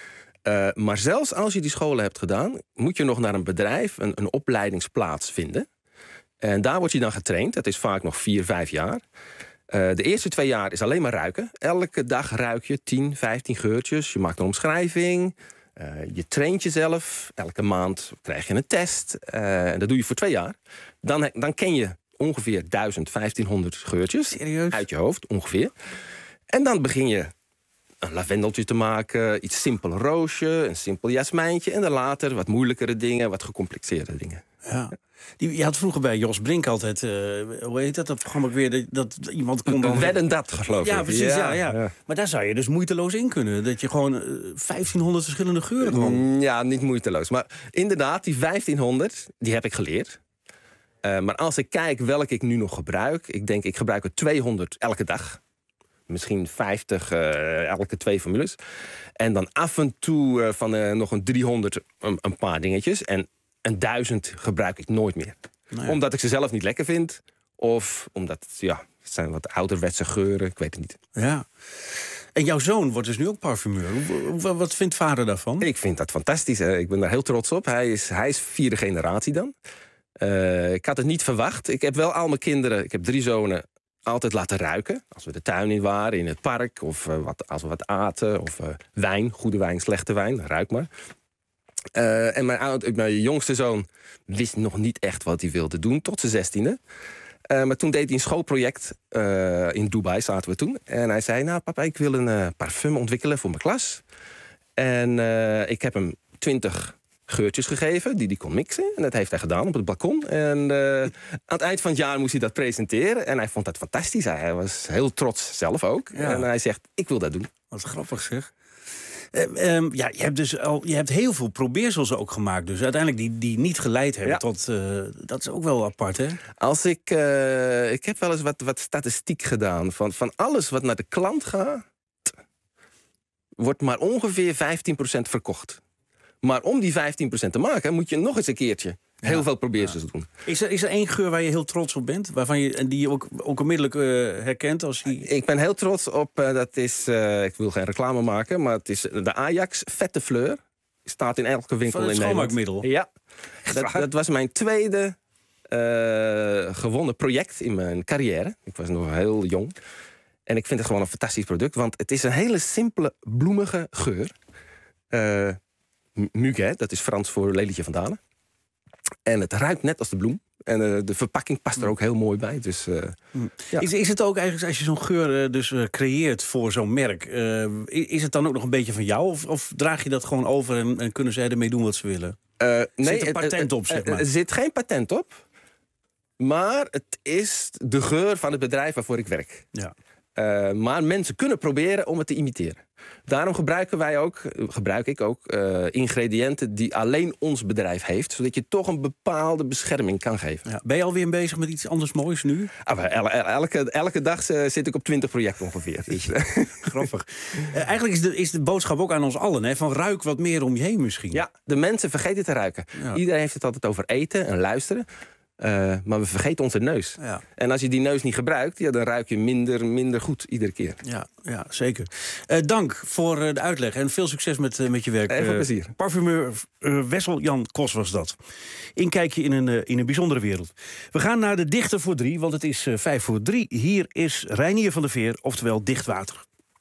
Uh, maar zelfs als je die scholen hebt gedaan... moet je nog naar een bedrijf een, een opleidingsplaats vinden. En daar word je dan getraind. Dat is vaak nog vier, vijf jaar. Uh, de eerste twee jaar is alleen maar ruiken. Elke dag ruik je tien, vijftien geurtjes. Je maakt een omschrijving. Uh, je traint jezelf. Elke maand krijg je een test. Uh, en dat doe je voor twee jaar. Dan, dan ken je ongeveer duizend, vijftienhonderd geurtjes. Serieus? Uit je hoofd, ongeveer. En dan begin je een lavendeltje te maken, iets simpel roosje, een simpel jasmijntje... en dan later wat moeilijkere dingen, wat gecompliceerde dingen. Ja. Die, je had vroeger bij Jos Brink altijd, uh, hoe heet dat, dat programma ook weer, dat, dat iemand kon dan... Wedden dat, geloof ik. Ja, precies, ja, ja, ja. Maar daar zou je dus moeiteloos in kunnen. Dat je gewoon uh, vijftienhonderd verschillende geuren gewoon... Ja, niet moeiteloos. Maar inderdaad, die vijftienhonderd, die heb ik geleerd. Uh, maar als ik kijk welke ik nu nog gebruik... ik denk, ik gebruik er tweehonderd elke dag... Misschien vijftig uh, elke twee formules. En dan af en toe uh, van uh, nog een driehonderd een, een paar dingetjes. En een duizend gebruik ik nooit meer. Nou ja. Omdat ik ze zelf niet lekker vind. Of omdat ja, het zijn wat ouderwetse geuren. Ik weet het niet. Ja. En jouw zoon wordt dus nu ook parfumeur. Wat vindt vader daarvan? Ik vind dat fantastisch. Hè. Ik ben daar heel trots op. Hij is, hij is vierde generatie dan. Uh, ik had het niet verwacht. Ik heb wel al mijn kinderen, ik heb drie zonen... altijd laten ruiken. Als we de tuin in waren, in het park... of uh, wat, als we wat aten, of uh, wijn, goede wijn, slechte wijn, ruik maar. Uh, en mijn, oud, mijn jongste zoon wist nog niet echt wat hij wilde doen... tot zijn zestiende. Uh, maar toen deed hij een schoolproject uh, in Dubai, zaten we toen. En hij zei, nou papa, ik wil een uh, parfum ontwikkelen voor mijn klas. En uh, ik heb hem twintig... geurtjes gegeven, die hij kon mixen. En dat heeft hij gedaan op het balkon. En uh, aan het eind van het jaar moest hij dat presenteren. En hij vond dat fantastisch. Hij was heel trots zelf ook. Ja. En hij zegt, ik wil dat doen. Wat grappig zeg. Uh, um, ja, je hebt dus al, je hebt heel veel probeersels ook gemaakt. Dus uiteindelijk die, die niet geleid hebben ja. tot... Uh, dat is ook wel apart, hè? Als ik... Uh, ik heb wel eens wat, wat statistiek gedaan. Van, van alles wat naar de klant gaat... wordt maar ongeveer vijftien procent verkocht. Maar om die vijftien procent te maken, moet je nog eens een keertje Heel Ja. veel probeer ze te doen. Is er, is er één geur waar je heel trots op bent? Waarvan je, en die je ook, ook onmiddellijk uh, herkent? Als die... Ik ben heel trots op, uh, dat is, uh, ik wil geen reclame maken... maar het is de Ajax Vette Fleur. Staat in elke winkel Van het in Nederland. schoonmaakmiddel? Ja, dat, dat was mijn tweede uh, gewonnen project in mijn carrière. Ik was nog heel jong. En ik vind het gewoon een fantastisch product... want het is een hele simpele, bloemige geur. Uh, Muguet, dat is Frans voor lelietje van Dalen. En het ruikt net als de bloem. En uh, de verpakking past er ook heel mooi bij. Dus, uh, mm. ja. is, is het ook eigenlijk, als je zo'n geur uh, dus uh, creëert voor zo'n merk... Uh, is het dan ook nog een beetje van jou? Of, of draag je dat gewoon over en, en kunnen zij ermee doen wat ze willen? Uh, nee, zit er patent op, zeg maar? Er zit geen patent op. Maar het is de geur van het bedrijf waarvoor ik werk. Ja. Uh, maar mensen kunnen proberen om het te imiteren. Daarom gebruiken wij ook, gebruik ik ook uh, ingrediënten die alleen ons bedrijf heeft, zodat je toch een bepaalde bescherming kan geven. Ja. Ben je alweer bezig met iets anders moois nu? Ah, el, el, elke, elke dag uh, zit ik op twintig projecten ongeveer. Dus. Grappig. Uh, eigenlijk is de, is de boodschap ook aan ons allen, hè? Van ruik wat meer om je heen misschien. Ja, de mensen vergeten te ruiken. Ja. Iedereen heeft het altijd over eten en luisteren. Uh, maar we vergeten onze neus. Ja. En als je die neus niet gebruikt, ja, dan ruik je minder, minder goed iedere keer. Ja, ja zeker. Uh, dank voor uh, de uitleg en veel succes met, uh, met je werk. Heel veel plezier. Uh, parfumeur uh, Wessel-Jan Kos was dat. Inkijkje in een, uh, in een bijzondere wereld. We gaan naar de dichter voor drie, want het is uh, vijf voor drie. Hier is Reinier van der Veer, oftewel Dichtwater.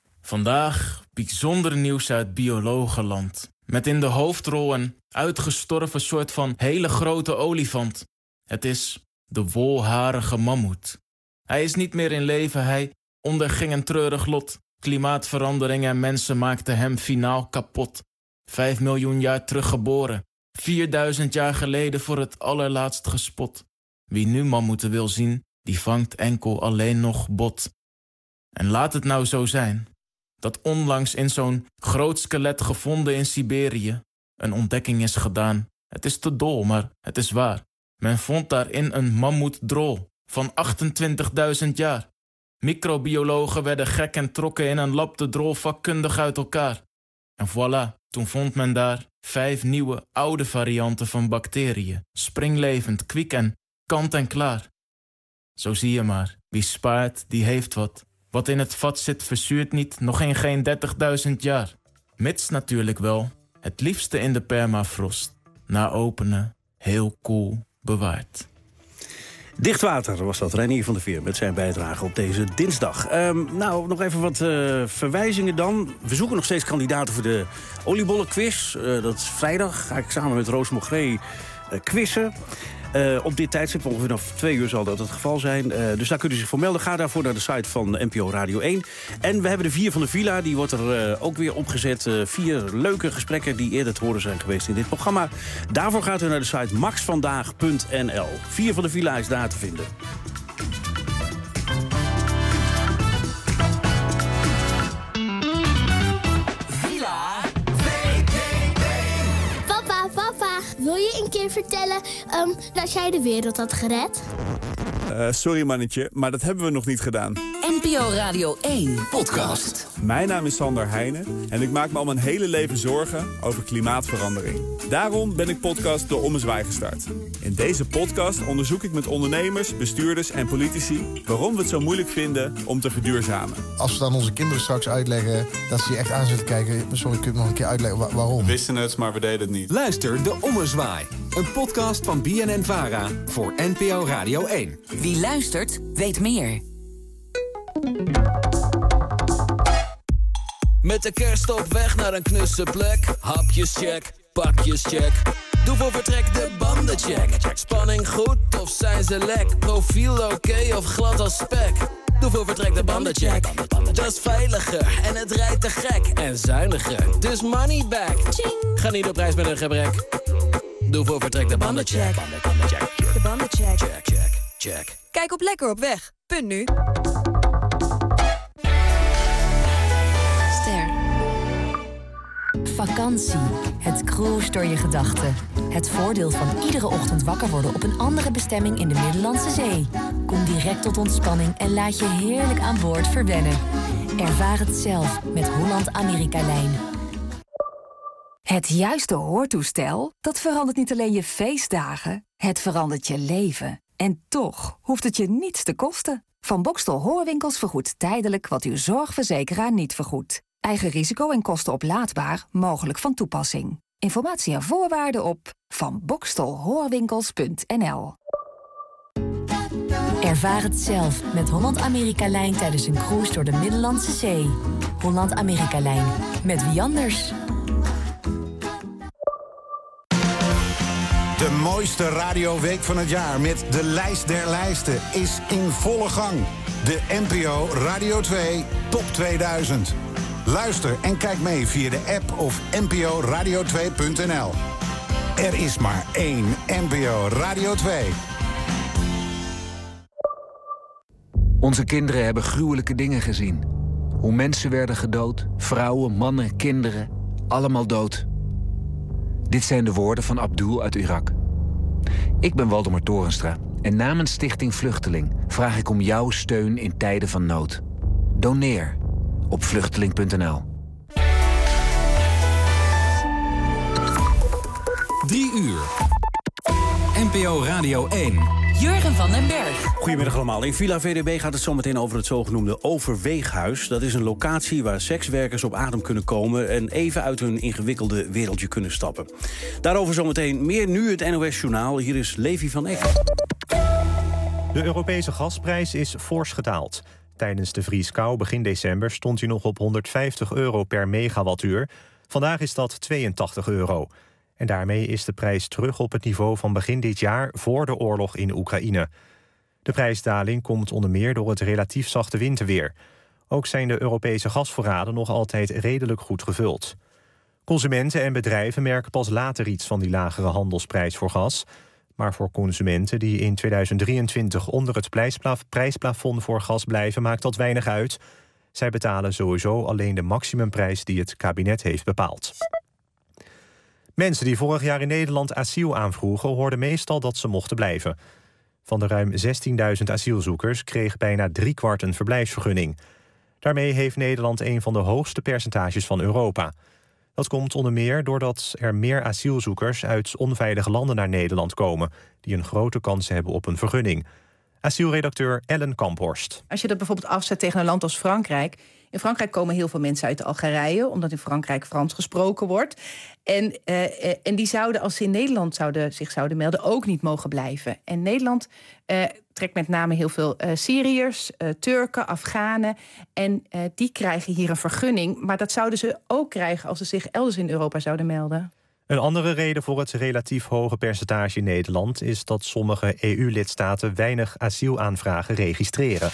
Vandaag bijzonder nieuws uit biologenland. Met in de hoofdrol een uitgestorven soort van hele grote olifant. Het is de wolharige mammoet. Hij is niet meer in leven, hij onderging een treurig lot. Klimaatverandering en mensen maakten hem finaal kapot. Vijf miljoen jaar teruggeboren. Vierduizend jaar geleden voor het allerlaatst gespot. Wie nu mammoeten wil zien, die vangt enkel alleen nog bot. En laat het nou zo zijn, dat onlangs in zo'n groot skelet gevonden in Siberië een ontdekking is gedaan. Het is te dol, maar het is waar. Men vond daarin een mammoetdrol van achtentwintigduizend jaar. Microbiologen werden gek en trokken in een lab de drol vakkundig uit elkaar. En voilà, toen vond men daar vijf nieuwe oude varianten van bacteriën. Springlevend, kwiek en kant en klaar. Zo zie je maar, wie spaart, die heeft wat. Wat in het vat zit verzuurt niet, nog in geen dertigduizend jaar. Mits natuurlijk wel, het liefste in de permafrost. Na openen, heel koel bewaard. Dichtwater was dat, Reinier van der Veer met zijn bijdrage op deze dinsdag. Um, nou, nog even wat uh, verwijzingen dan. We zoeken nog steeds kandidaten voor de oliebollenquiz. Uh, dat is vrijdag. Ga ik samen met Roos Mogré uh, quizzen. Uh, op dit tijdstip, ongeveer vanaf twee uur zal dat het geval zijn. Uh, dus daar kunt u zich voor melden. Ga daarvoor naar de site van N P O Radio één. En we hebben de vier van de Villa. Die wordt er uh, ook weer opgezet. Uh, vier leuke gesprekken die eerder te horen zijn geweest in dit programma. Daarvoor gaat u naar de site max vandaag punt n l. vier van de Villa is daar te vinden. Wil je een keer vertellen um, dat jij de wereld had gered? Uh, sorry mannetje, maar dat hebben we nog niet gedaan. N P O Radio één podcast. Mijn naam is Sander Heijnen en ik maak me al mijn hele leven zorgen over klimaatverandering. Daarom ben ik podcast De Ommezwaai gestart. In deze podcast onderzoek ik met ondernemers, bestuurders en politici waarom we het zo moeilijk vinden om te verduurzamen. Als we dan onze kinderen straks uitleggen dat ze je echt aan zitten kijken, sorry, kun je nog een keer uitleggen wa- waarom? We wisten het, maar we deden het niet. Luister De Ommezwaai, een podcast van B N N-Vara voor N P O Radio één. Wie luistert, weet meer. Met de kerst op weg naar een knusse plek. Hapjes check, pakjes check. Doe voor vertrek de banden check. Spanning goed of zijn ze lek? Profiel oké okay of glad als spek? Doe voor vertrek de banden check. Dat is veiliger en het rijdt te gek. En zuiniger, dus money back. Ga niet op reis met een gebrek. Doe voor vertrek de banden check. De banden check. Check, check, check. Kijk op Lekker op weg. Punt nu. Ster. Vakantie. Het cruise door je gedachten. Het voordeel van iedere ochtend wakker worden op een andere bestemming in de Middellandse Zee. Kom direct tot ontspanning en laat je heerlijk aan boord verwennen. Ervaar het zelf met Holland Amerika-lijn. Het juiste hoortoestel, dat verandert niet alleen je feestdagen, het verandert je leven. En toch hoeft het je niets te kosten. Van Boxtel Hoorwinkels vergoedt tijdelijk wat uw zorgverzekeraar niet vergoedt. Eigen risico en kosten oplaadbaar, mogelijk van toepassing. Informatie en voorwaarden op van boxtel hoorwinkels punt n l. Ervaar het zelf met Holland-Amerika-lijn tijdens een cruise door de Middellandse Zee. Holland-Amerika-lijn. Met wie anders? De mooiste radioweek van het jaar met de lijst der lijsten is in volle gang. De N P O Radio twee Top tweeduizend. Luister en kijk mee via de app of n p o radio twee punt n l. Er is maar één N P O Radio twee. Onze kinderen hebben gruwelijke dingen gezien. Hoe mensen werden gedood, vrouwen, mannen, kinderen, allemaal dood. Dit zijn de woorden van Abdul uit Irak. Ik ben Waldemar Torenstra en namens Stichting Vluchteling vraag ik om jouw steun in tijden van nood. Doneer op vluchteling punt n l. Drie uur. N P O Radio één. Jurgen van den Berg. Goedemiddag allemaal. In Villa V D B gaat het zometeen over het zogenoemde overweeghuis. Dat is een locatie waar sekswerkers op adem kunnen komen en even uit hun ingewikkelde wereldje kunnen stappen. Daarover zometeen meer. Nu het N O S-journaal. Hier is Levi van Eck. De Europese gasprijs is fors gedaald. Tijdens de vrieskou begin december stond hij nog op honderdvijftig euro per megawattuur. Vandaag is dat tweeëntachtig euro. En daarmee is de prijs terug op het niveau van begin dit jaar voor de oorlog in Oekraïne. De prijsdaling komt onder meer door het relatief zachte winterweer. Ook zijn de Europese gasvoorraden nog altijd redelijk goed gevuld. Consumenten en bedrijven merken pas later iets van die lagere handelsprijs voor gas. Maar voor consumenten die in tweeduizend drieëntwintig onder het prijsplafond voor gas blijven, maakt dat weinig uit. Zij betalen sowieso alleen de maximumprijs die het kabinet heeft bepaald. Mensen die vorig jaar in Nederland asiel aanvroegen hoorden meestal dat ze mochten blijven. Van de ruim zestienduizend asielzoekers kreeg bijna driekwart een verblijfsvergunning. Daarmee heeft Nederland een van de hoogste percentages van Europa. Dat komt onder meer doordat er meer asielzoekers uit onveilige landen naar Nederland komen, die een grote kans hebben op een vergunning. Asielredacteur Ellen Kamphorst. Als je dat bijvoorbeeld afzet tegen een land als Frankrijk. In Frankrijk komen heel veel mensen uit Algerije, omdat in Frankrijk Frans gesproken wordt. En, uh, en die zouden, als ze in Nederland zouden, zich zouden melden, ook niet mogen blijven. En Nederland uh, trekt met name heel veel uh, Syriërs, uh, Turken, Afghanen. En uh, die krijgen hier een vergunning. Maar dat zouden ze ook krijgen als ze zich elders in Europa zouden melden. Een andere reden voor het relatief hoge percentage in Nederland is dat sommige E U-lidstaten weinig asielaanvragen registreren.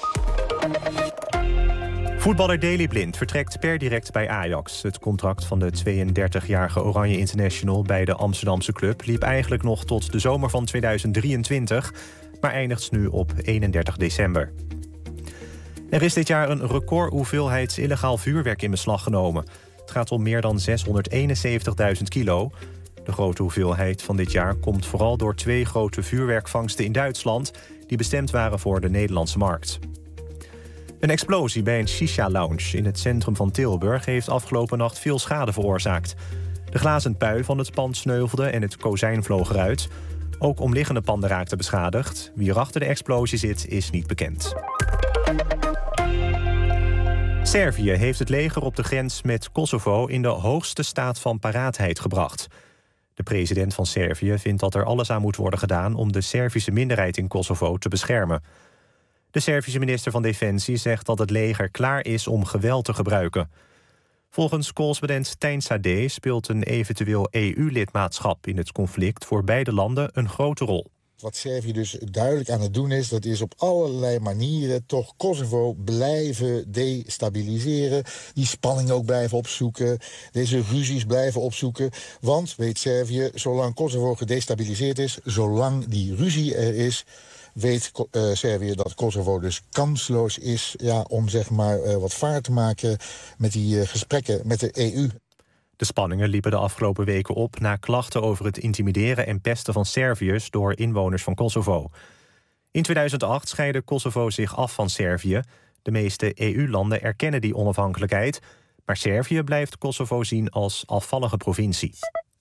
Voetballer Daley Blind vertrekt per direct bij Ajax. Het contract van de tweeëndertigjarige Oranje International bij de Amsterdamse club liep eigenlijk nog tot de zomer van tweeduizend drieëntwintig, maar eindigt nu op eenendertig december. Er is dit jaar een record hoeveelheid illegaal vuurwerk in beslag genomen. Het gaat om meer dan zeshonderdeenenzeventigduizend kilo. De grote hoeveelheid van dit jaar komt vooral door twee grote vuurwerkvangsten in Duitsland die bestemd waren voor de Nederlandse markt. Een explosie bij een shisha-lounge in het centrum van Tilburg heeft afgelopen nacht veel schade veroorzaakt. De glazen pui van het pand sneuvelde en het kozijn vloog eruit. Ook omliggende panden raakten beschadigd. Wie er achter de explosie zit, is niet bekend. Servië heeft het leger op de grens met Kosovo in de hoogste staat van paraatheid gebracht. De president van Servië vindt dat er alles aan moet worden gedaan om de Servische minderheid in Kosovo te beschermen. De Servische minister van Defensie zegt dat het leger klaar is om geweld te gebruiken. Volgens correspondent Tijn Sade speelt een eventueel E U-lidmaatschap in het conflict voor beide landen een grote rol. Wat Servië dus duidelijk aan het doen is, dat is op allerlei manieren toch Kosovo blijven destabiliseren. Die spanning ook blijven opzoeken, deze ruzies blijven opzoeken. Want, weet Servië, zolang Kosovo gedestabiliseerd is, zolang die ruzie er is, weet uh, Servië dat Kosovo dus kansloos is, ja, om zeg maar uh, wat vaart te maken met die uh, gesprekken met de E U. De spanningen liepen de afgelopen weken op na klachten over het intimideren en pesten van Serviërs door inwoners van Kosovo. In tweeduizend acht scheidde Kosovo zich af van Servië. De meeste E U-landen erkennen die onafhankelijkheid, Maar Servië blijft Kosovo zien als afvallige provincie.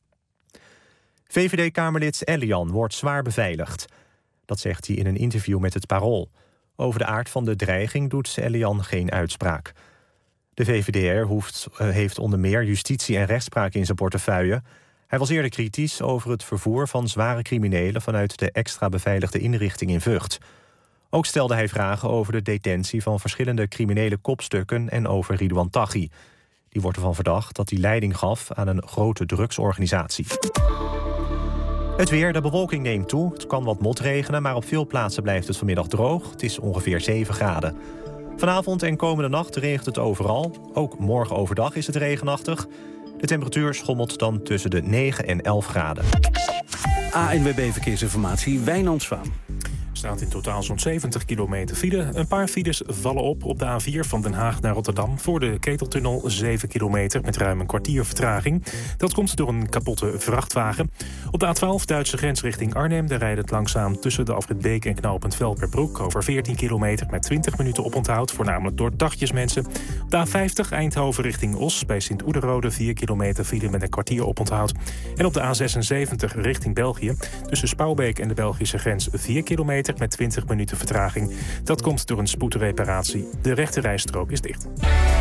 V V D-kamerlid Elian wordt zwaar beveiligd. Dat zegt hij in een interview met het Parool. Over de aard van de dreiging doet Elian geen uitspraak. De V V D R hoeft, uh, heeft onder meer justitie en rechtspraak in zijn portefeuille. Hij was eerder kritisch over het vervoer van zware criminelen vanuit de extra beveiligde inrichting in Vught. Ook stelde hij vragen over de detentie van verschillende criminele kopstukken en over Ridouan Taghi. Die wordt ervan verdacht dat hij leiding gaf aan een grote drugsorganisatie. Het weer, de bewolking neemt toe. Het kan wat motregenen, maar op veel plaatsen blijft het vanmiddag droog. Het is ongeveer zeven graden. Vanavond en komende nacht regent het overal. Ook morgen overdag is het regenachtig. De temperatuur schommelt dan tussen de negen en elf graden. A N W B Verkeersinformatie, Wijnand Zwaan. Er staat in totaal zo'n zeventig kilometer file. Een paar files vallen op op de A vier van Den Haag naar Rotterdam. Voor de Keteltunnel zeven kilometer met ruim een kwartier vertraging. Dat komt door een kapotte vrachtwagen. Op de A twaalf Duitse grens richting Arnhem. Daar rijdt het langzaam tussen de afrit Beek en knooppunt Velperbroek. Over veertien kilometer met twintig minuten oponthoud. Voornamelijk door dagjesmensen. Op de A vijftig Eindhoven richting Os. Bij Sint-Oederode vier kilometer file met een kwartier oponthoud. En op de A zesenzeventig richting België. Tussen Spouwbeek en de Belgische grens vier kilometer met twintig minuten vertraging. Dat komt door een spoedreparatie. De rechte rijstrook is dicht.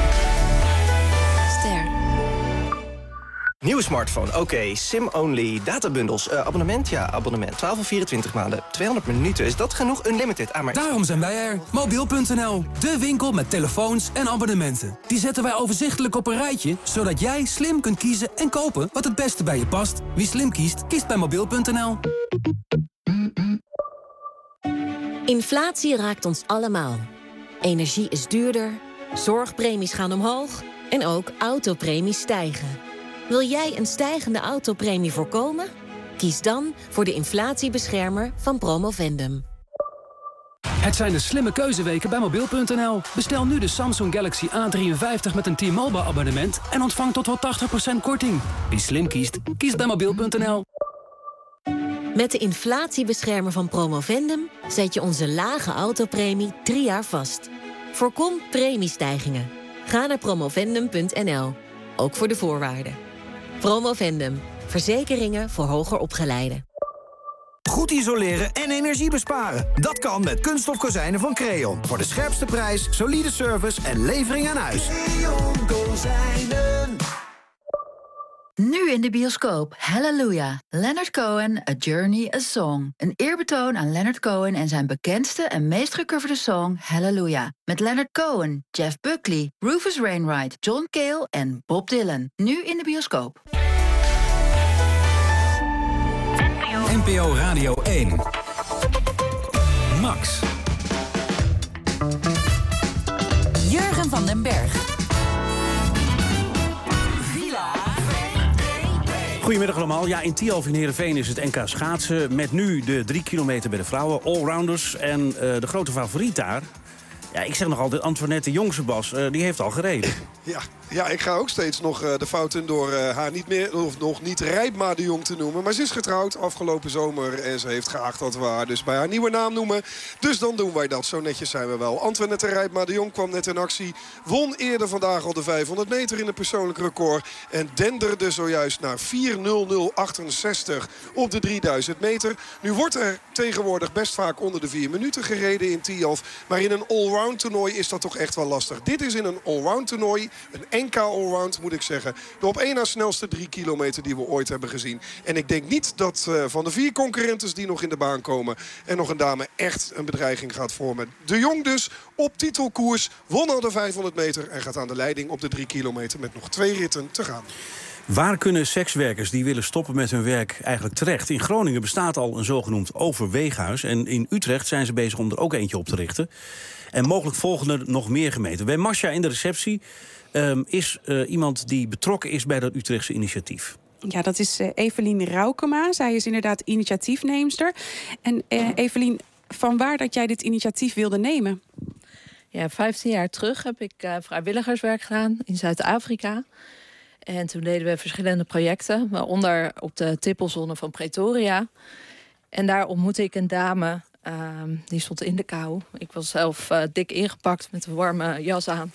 Ster. Nieuwe smartphone, oké. Okay. SIM-only, databundels, uh, abonnement, ja, abonnement. twaalf of vierentwintig maanden, tweehonderd minuten. Is dat genoeg? Unlimited. Ah, maar... Daarom zijn wij er. Mobiel punt n l, de winkel met telefoons en abonnementen. Die zetten wij overzichtelijk op een rijtje, zodat jij slim kunt kiezen en kopen wat het beste bij je past. Wie slim kiest, kiest bij mobiel punt n l. Inflatie raakt ons allemaal. Energie is duurder, zorgpremies gaan omhoog en ook autopremies stijgen. Wil jij een stijgende autopremie voorkomen? Kies dan voor de inflatiebeschermer van Promovendum. Het zijn de slimme keuzeweken bij mobiel punt n l. Bestel nu de Samsung Galaxy A drieënvijftig met een T-Mobile abonnement en ontvang tot wel tachtig procent korting. Wie slim kiest, kiest bij mobiel punt n l. Met de inflatiebeschermer van Promovendum zet je onze lage autopremie drie jaar vast. Voorkom premiestijgingen. Ga naar promovendum punt n l. Ook voor de voorwaarden. Promovendum. Verzekeringen voor hoger opgeleiden. Goed isoleren en energie besparen. Dat kan met kunststof kozijnen van Creon. Voor de scherpste prijs, solide service en levering aan huis. Creon Kozijnen. Nu in de bioscoop Hallelujah. Leonard Cohen, A Journey, A Song. Een eerbetoon aan Leonard Cohen en zijn bekendste en meest gecoverde song Hallelujah. Met Leonard Cohen, Jeff Buckley, Rufus Wainwright, John Cale en Bob Dylan. Nu in de bioscoop. N P O Radio één. Max. Jurgen van den Berg. Goedemiddag allemaal. Ja, in Tialf in Heerenveen is het N K schaatsen. Met nu de drie kilometer bij de vrouwen, allrounders. En uh, de grote favoriet daar... Ja, ik zeg nog altijd Antoinette Jongse, Bas. Uh, die heeft al gereden. Ja, ja, ik ga ook steeds nog uh, de fout in door uh, haar niet meer, of nog niet Rijpma de Jong te noemen. Maar ze is getrouwd afgelopen zomer en ze heeft geacht dat we haar dus bij haar nieuwe naam noemen. Dus dan doen wij dat. Zo netjes zijn we wel. Antoinette Rijpma de Jong kwam net in actie. Won eerder vandaag al de vijfhonderd meter in een persoonlijk record. En denderde zojuist naar vier nul nul achtenzestig op de drieduizend meter. Nu wordt er tegenwoordig best vaak onder de vier minuten gereden in Tialf. Maar in een allround toernooi is dat toch echt wel lastig. Dit is in een allround toernooi, een N K allround moet ik zeggen, de op één na snelste drie kilometer die we ooit hebben gezien. En ik denk niet dat uh, van de vier concurrentes die nog in de baan komen en nog een dame echt een bedreiging gaat vormen. De Jong dus op titelkoers, won al de vijfhonderd meter en gaat aan de leiding op de drie kilometer met nog twee ritten te gaan. Waar kunnen sekswerkers die willen stoppen met hun werk eigenlijk terecht? In Groningen bestaat al een zogenoemd overweeghuis. En in Utrecht zijn ze bezig om er ook eentje op te richten. En mogelijk volgen er nog meer gemeenten. Bij Masha in de receptie um, is uh, iemand die betrokken is bij dat Utrechtse initiatief. Ja, dat is uh, Evelien Raukema. Zij is inderdaad initiatiefneemster. En uh, Evelien, vanwaar dat jij dit initiatief wilde nemen? Ja, vijftien jaar terug heb ik uh, vrijwilligerswerk gedaan in Zuid-Afrika. En toen deden we verschillende projecten, waaronder op de tippelzone van Pretoria. En daar ontmoette ik een dame, uh, die stond in de kou. Ik was zelf uh, dik ingepakt met een warme jas aan.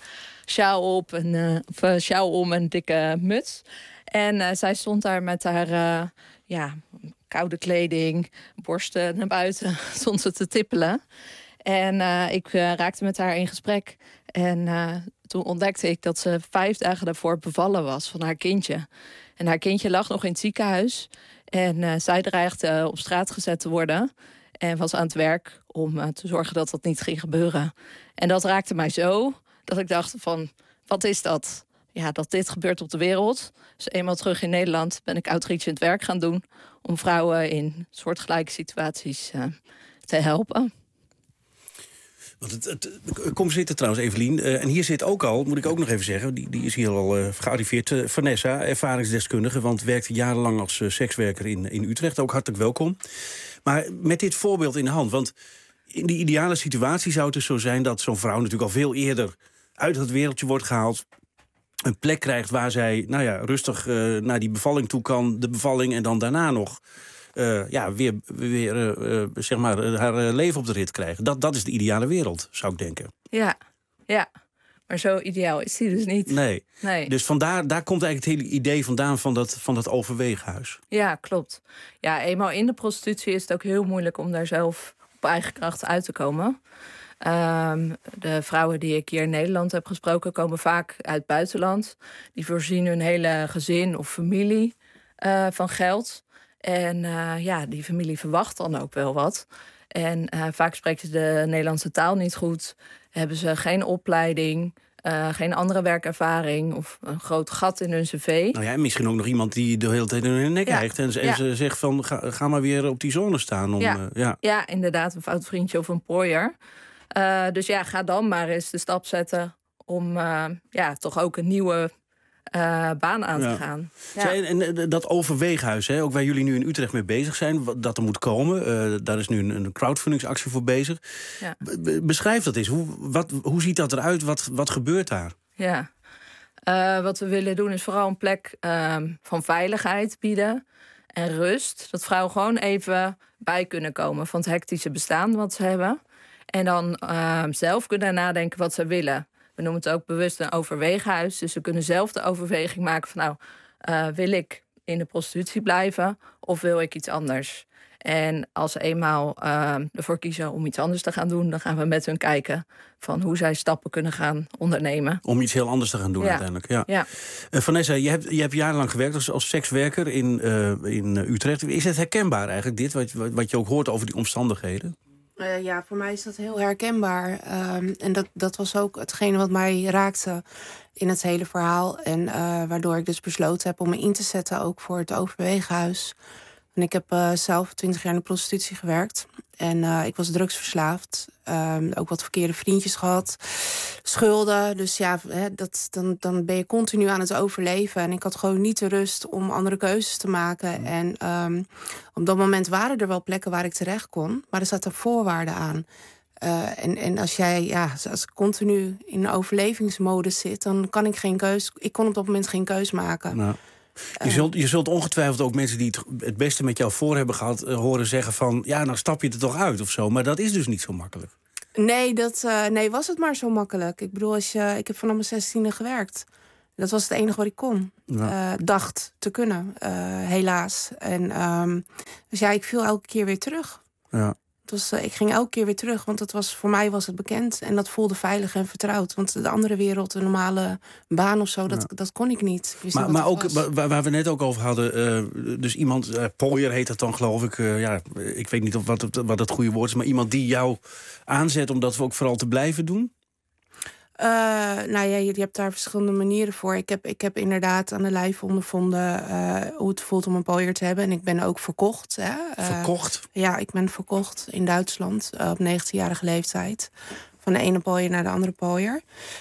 sjaal op, en, uh, of uh, sjaal om en een dikke muts. En uh, zij stond daar met haar uh, ja, koude kleding, borsten naar buiten, stond ze te tippelen. En uh, ik uh, raakte met haar in gesprek. En uh, toen ontdekte ik dat ze vijf dagen daarvoor bevallen was van haar kindje. En haar kindje lag nog in het ziekenhuis. En uh, zij dreigde uh, op straat gezet te worden. En was aan het werk om uh, te zorgen dat dat niet ging gebeuren. En dat raakte mij zo dat ik dacht van, wat is dat? Ja, dat dit gebeurt op de wereld. Dus eenmaal terug in Nederland ben ik outreach in het werk gaan doen om vrouwen in soortgelijke situaties uh, te helpen. Want het, het, kom zitten trouwens, Evelien. Uh, en hier zit ook al, moet ik ook nog even zeggen, die, die is hier al uh, gearriveerd. Uh, Vanessa, ervaringsdeskundige, want werkte jarenlang als uh, sekswerker in, in Utrecht. Ook hartelijk welkom. Maar met dit voorbeeld in de hand, want in die ideale situatie zou het dus zo zijn dat zo'n vrouw natuurlijk al veel eerder uit het wereldje wordt gehaald, een plek krijgt waar zij nou ja, rustig uh, naar die bevalling toe kan, de bevalling en dan daarna nog Uh, ja, weer, weer uh, uh, zeg maar, uh, haar uh, leven op de rit krijgen. Dat, dat is de ideale wereld, zou ik denken. Ja, ja. Maar zo ideaal is die dus niet. Nee. nee. Dus vandaar, daar komt eigenlijk het hele idee vandaan van dat, van dat overweeghuis. Ja, klopt. Ja, eenmaal in de prostitutie is het ook heel moeilijk om daar zelf op eigen kracht uit te komen. Um, de vrouwen die ik hier in Nederland heb gesproken komen vaak uit het buitenland. Die voorzien hun hele gezin of familie uh, van geld. En uh, ja, die familie verwacht dan ook wel wat. En uh, vaak spreken ze de Nederlandse taal niet goed. Hebben ze geen opleiding, uh, geen andere werkervaring of een groot gat in hun cv. Nou ja, misschien ook nog iemand die de hele tijd in hun nek ja. hijgt. En, en ja. ze zegt van, ga, ga maar weer op die zone staan. Om, ja. Uh, ja. ja, inderdaad, een fout vriendje of een pooier. Uh, dus ja, ga dan maar eens de stap zetten om uh, ja, toch ook een nieuwe Uh, baan aan te ja. gaan. Ja. Zij, en, en dat overweeghuis, hè, ook waar jullie nu in Utrecht mee bezig zijn, dat er moet komen. Uh, daar is nu een, een crowdfundingsactie voor bezig. Ja. Be- beschrijf dat eens. Hoe, wat, hoe ziet dat eruit? Wat, wat gebeurt daar? Ja. Uh, wat we willen doen is vooral een plek uh, van veiligheid bieden en rust. Dat vrouwen gewoon even bij kunnen komen van het hectische bestaan wat ze hebben. En dan uh, zelf kunnen nadenken wat ze willen. We noemen het ook bewust een overweeghuis. Dus ze kunnen zelf de overweging maken van, nou, uh, wil ik in de prostitutie blijven of wil ik iets anders? En als ze eenmaal uh, ervoor kiezen om iets anders te gaan doen, dan gaan we met hun kijken van hoe zij stappen kunnen gaan ondernemen. Om iets heel anders te gaan doen ja. uiteindelijk. Ja. Ja. Uh, Vanessa, je hebt, je hebt jarenlang gewerkt als, als sekswerker in, uh, in Utrecht. Is het herkenbaar eigenlijk, dit, wat, wat je ook hoort over die omstandigheden? Uh, ja, voor mij is dat heel herkenbaar. Um, en dat, dat was ook hetgene wat mij raakte in het hele verhaal. En uh, waardoor ik dus besloten heb om me in te zetten ook voor het overweeghuis. En ik heb uh, zelf twintig jaar in de prostitutie gewerkt. En uh, ik was drugsverslaafd. Um, ook wat verkeerde vriendjes gehad. Schulden. Dus ja, hè, dat, dan, dan ben je continu aan het overleven. En ik had gewoon niet de rust om andere keuzes te maken. En um, op dat moment waren er wel plekken waar ik terecht kon. Maar er zaten voorwaarden aan. Uh, en, en als jij ja, als ik continu in een overlevingsmodus zit, dan kan ik geen keus. Ik kon op dat moment geen keus maken. Nou. Je zult, je zult ongetwijfeld ook mensen die het, het beste met jou voor hebben gehad uh, horen zeggen van, ja, nou stap je er toch uit of zo. Maar dat is dus niet zo makkelijk. Nee, dat, uh, nee, was het maar zo makkelijk. Ik bedoel, als je, ik heb vanaf mijn zestiende gewerkt. Dat was het enige wat ik kon. Ja. Uh, dacht te kunnen, uh, helaas. En, um, dus ja, ik viel elke keer weer terug. Ja. Het was, uh, ik ging elke keer weer terug, want het was, voor mij was het bekend. En dat voelde veilig en vertrouwd. Want de andere wereld, een normale baan of zo, dat, ja. dat kon ik niet. Ik wist maar niet maar ook, waar, waar we net ook over hadden, uh, dus iemand, uh, pooier heet dat dan geloof ik. Uh, ja, ik weet niet of wat het, wat het goede woord is, maar iemand die jou aanzet om dat ook vooral te blijven doen? Uh, nou ja, je, je hebt daar verschillende manieren voor. Ik heb, ik heb inderdaad aan de lijf ondervonden uh, hoe het voelt om een pooier te hebben. En ik ben ook verkocht. Hè. Uh, verkocht? Ja, ik ben verkocht in Duitsland uh, op negentienjarige leeftijd. Van de ene pooier naar de andere pooier.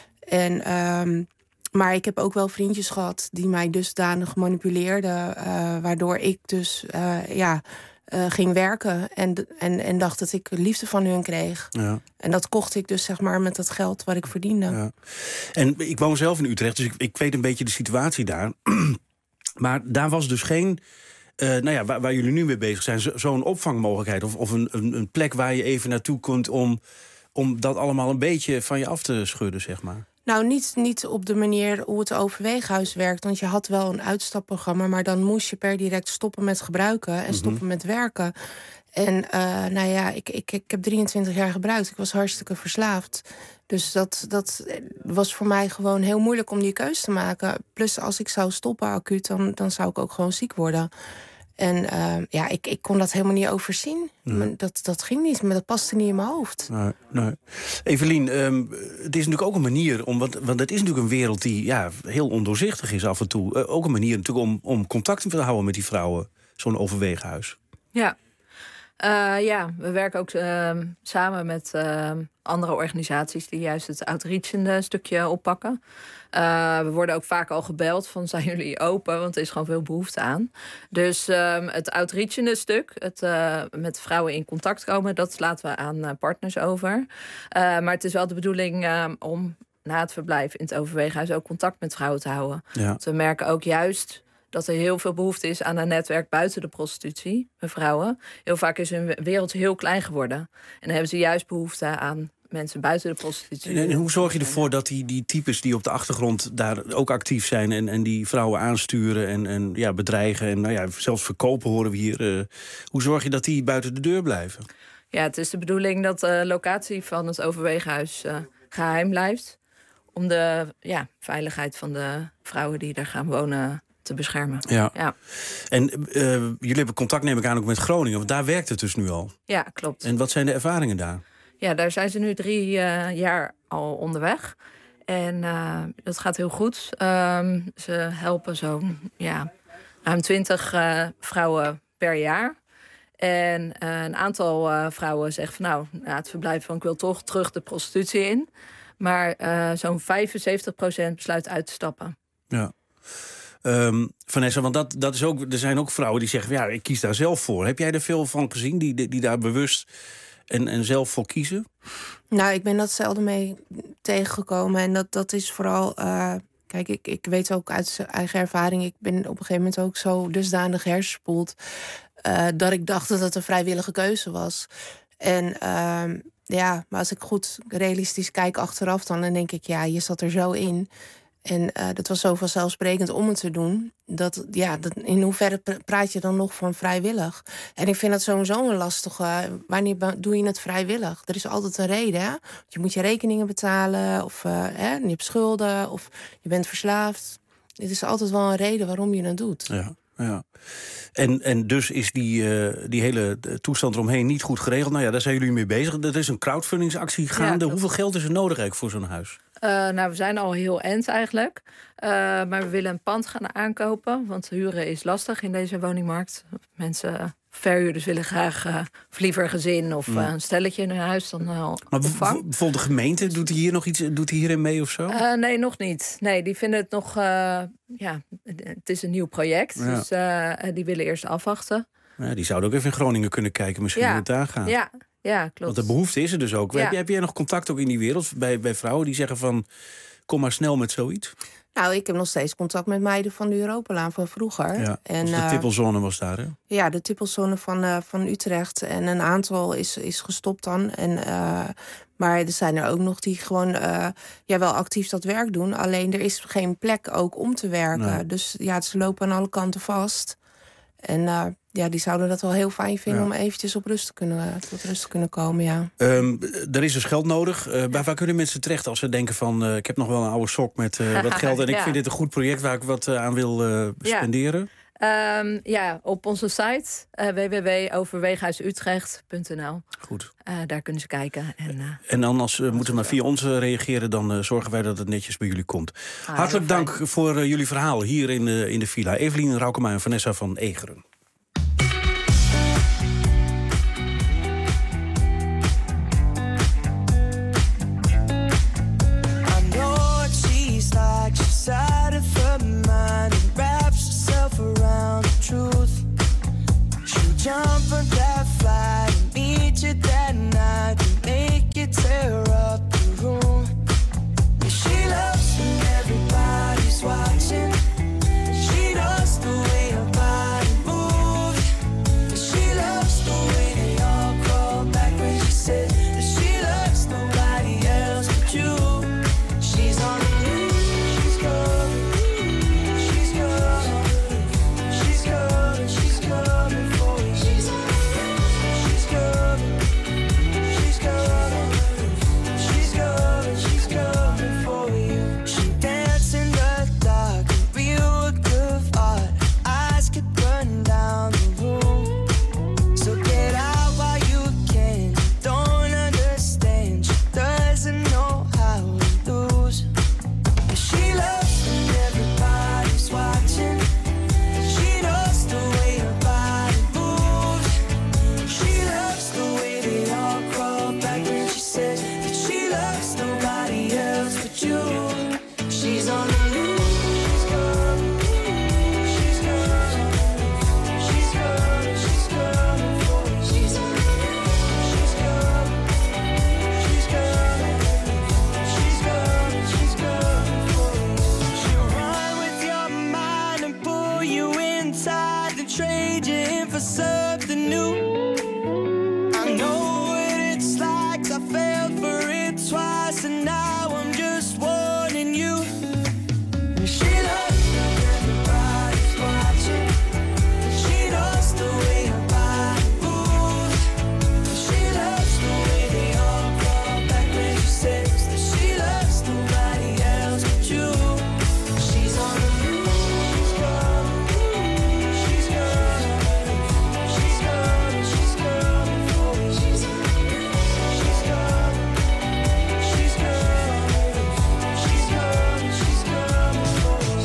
En, um, maar ik heb ook wel vriendjes gehad die mij dusdanig manipuleerden. Uh, waardoor ik dus uh, ja, uh, ging werken en, en, en dacht dat ik liefde van hun kreeg. Ja. En dat kocht ik dus zeg maar met dat geld wat ik verdiende. Ja. En ik woon zelf in Utrecht, dus ik, ik weet een beetje de situatie daar. Maar daar was dus geen, uh, nou ja, waar, waar jullie nu mee bezig zijn, zo, zo'n opvangmogelijkheid. Of, of een, een, een plek waar je even naartoe kunt om, om dat allemaal een beetje van je af te schudden, zeg maar. Nou, niet, niet op de manier hoe het overweeghuis werkt. Want je had wel een uitstapprogramma, maar dan moest je per direct stoppen met gebruiken en mm-hmm. stoppen met werken. En uh, nou ja, ik, ik, ik heb drieëntwintig jaar gebruikt. Ik was hartstikke verslaafd. Dus dat, dat was voor mij gewoon heel moeilijk om die keus te maken. Plus als ik zou stoppen acuut, dan, dan zou ik ook gewoon ziek worden. En uh, ja, ik, ik kon dat helemaal niet overzien. Nee. Dat, dat ging niet, maar dat paste niet in mijn hoofd. Nee, nee. Evelien, um, het is natuurlijk ook een manier om... Want, want het is natuurlijk een wereld die ja, heel ondoorzichtig is af en toe. Uh, ook een manier natuurlijk om, om contact te houden met die vrouwen. Zo'n overweeghuis. Ja. Uh, ja, we werken ook uh, samen met uh, andere organisaties die juist het outreachende stukje oppakken. Uh, we worden ook vaak al gebeld van zijn jullie open, want er is gewoon veel behoefte aan. Dus um, het outreachende stuk, het uh, met vrouwen in contact komen, dat laten we aan uh, partners over. Uh, maar het is wel de bedoeling uh, om na het verblijf in het overweeghuis ook contact met vrouwen te houden. Ja. Want we merken ook juist dat er heel veel behoefte is aan een netwerk buiten de prostitutie bij vrouwen. Heel vaak is hun wereld heel klein geworden. En dan hebben ze juist behoefte aan mensen buiten de prostitutie. En, en hoe zorg je ervoor dat die, die types die op de achtergrond daar ook actief zijn en, en die vrouwen aansturen en, en ja, bedreigen en nou ja, zelfs verkopen horen we hier. Uh, hoe zorg je dat die buiten de deur blijven? Ja, het is de bedoeling dat de locatie van het overweeghuis uh, geheim blijft. Om de ja, veiligheid van de vrouwen die daar gaan wonen te beschermen. Ja. ja. En uh, jullie hebben contact, neem ik aan, ook met Groningen. Want daar werkt het dus nu al. Ja, klopt. En wat zijn de ervaringen daar? Ja, daar zijn ze nu drie uh, jaar al onderweg. En uh, dat gaat heel goed. Um, ze helpen zo'n ja, ruim twintig uh, vrouwen per jaar. En uh, een aantal uh, vrouwen zegt van nou, ja, het verblijf van ik wil toch terug de prostitutie in. Maar uh, zo'n vijfenzeventig procent besluit uit te stappen. Ja. Um, Vanessa, want dat, dat is ook, er zijn ook vrouwen die zeggen, ja, ik kies daar zelf voor. Heb jij er veel van gezien die, die, die daar bewust en, en zelf voor kiezen? Nou, ik ben dat zelden mee tegengekomen. En dat, dat is vooral... Uh, kijk, ik, ik weet ook uit eigen ervaring... ik ben op een gegeven moment ook zo dusdanig hersenspoeld... Uh, dat ik dacht dat het een vrijwillige keuze was. En uh, ja, maar als ik goed realistisch kijk achteraf... dan, dan denk ik, ja, je zat er zo in... En uh, dat was zo vanzelfsprekend om het te doen. Dat, ja, dat, in hoeverre praat je dan nog van vrijwillig? En ik vind dat sowieso een lastige. Wanneer doe je het vrijwillig? Er is altijd een reden. Hè? Je moet je rekeningen betalen. Of uh, hè, je hebt schulden. Of je bent verslaafd. Het is altijd wel een reden waarom je het doet. Ja. Ja. En, en dus is die, uh, die hele toestand eromheen niet goed geregeld. Nou ja, daar zijn jullie mee bezig. Er is een crowdfundingsactie gaande. Ja, Hoeveel geld is er nodig eigenlijk voor zo'n huis? Uh, nou, we zijn al heel eind eigenlijk. Uh, maar we willen een pand gaan aankopen. Want huren is lastig in deze woningmarkt. Mensen, verhuurders willen graag uh, liever gezin of uh, een stelletje in hun huis dan uh, maar bijvoorbeeld de gemeente, doet die hier nog iets, doet die hierin mee of zo? Uh, nee, nog niet. Nee, die vinden het nog, uh, ja, het is een nieuw project. Ja. Dus uh, die willen eerst afwachten. Ja, die zouden ook even in Groningen kunnen kijken, misschien ja. hoe het daar gaat. Ja, ja, klopt. Want de behoefte is er dus ook. Ja. Heb, heb jij nog contact ook in die wereld bij, bij vrouwen die zeggen van, kom maar snel met zoiets? Nou, ik heb nog steeds contact met meiden van de Europalaan van vroeger. Ja, en, dus de tippelzone was daar, hè? Ja, de tippelzone van, uh, van Utrecht. En een aantal is, is gestopt dan. En, uh, maar er zijn er ook nog die gewoon uh, ja, wel actief dat werk doen. Alleen er is geen plek ook om te werken. Nee. Dus ja, ze lopen aan alle kanten vast. En uh, ja, die zouden dat wel heel fijn vinden ja. om eventjes op rust te kunnen, tot rust te kunnen komen, ja. Um, er is dus geld nodig. Uh, waar, waar kunnen mensen terecht als ze denken van... Uh, ik heb nog wel een oude sok met uh, wat geld... en ja. ik vind dit een goed project waar ik wat uh, aan wil uh, spenderen? Ja. Um, ja, op onze site uh, w w w punt overweeghuisutrecht punt n l. Goed. Uh, daar kunnen ze kijken. En, uh, en dan als uh, moeten maar via ons uh, reageren... dan uh, zorgen wij dat het netjes bij jullie komt. Ah, Hartelijk dank fijn. voor uh, jullie verhaal hier in, uh, in de villa. Evelien Raukema en Vanessa van Egeren. Side of her mind and wraps herself around the truth. She'll jump on that flight and meet you that night and make you tear up the room. Yeah, she loves when everybody's watching. She knows the way her body moves. so now I'm just warning you. She loves when everybody's watching. She knows the way her body moves. She loves the way they all come back when she says that she loves nobody else but you. She's on the loose. She's coming. She's coming. She's coming. She's coming for you. She's coming. She's coming. She's coming. She's coming. She's coming for you.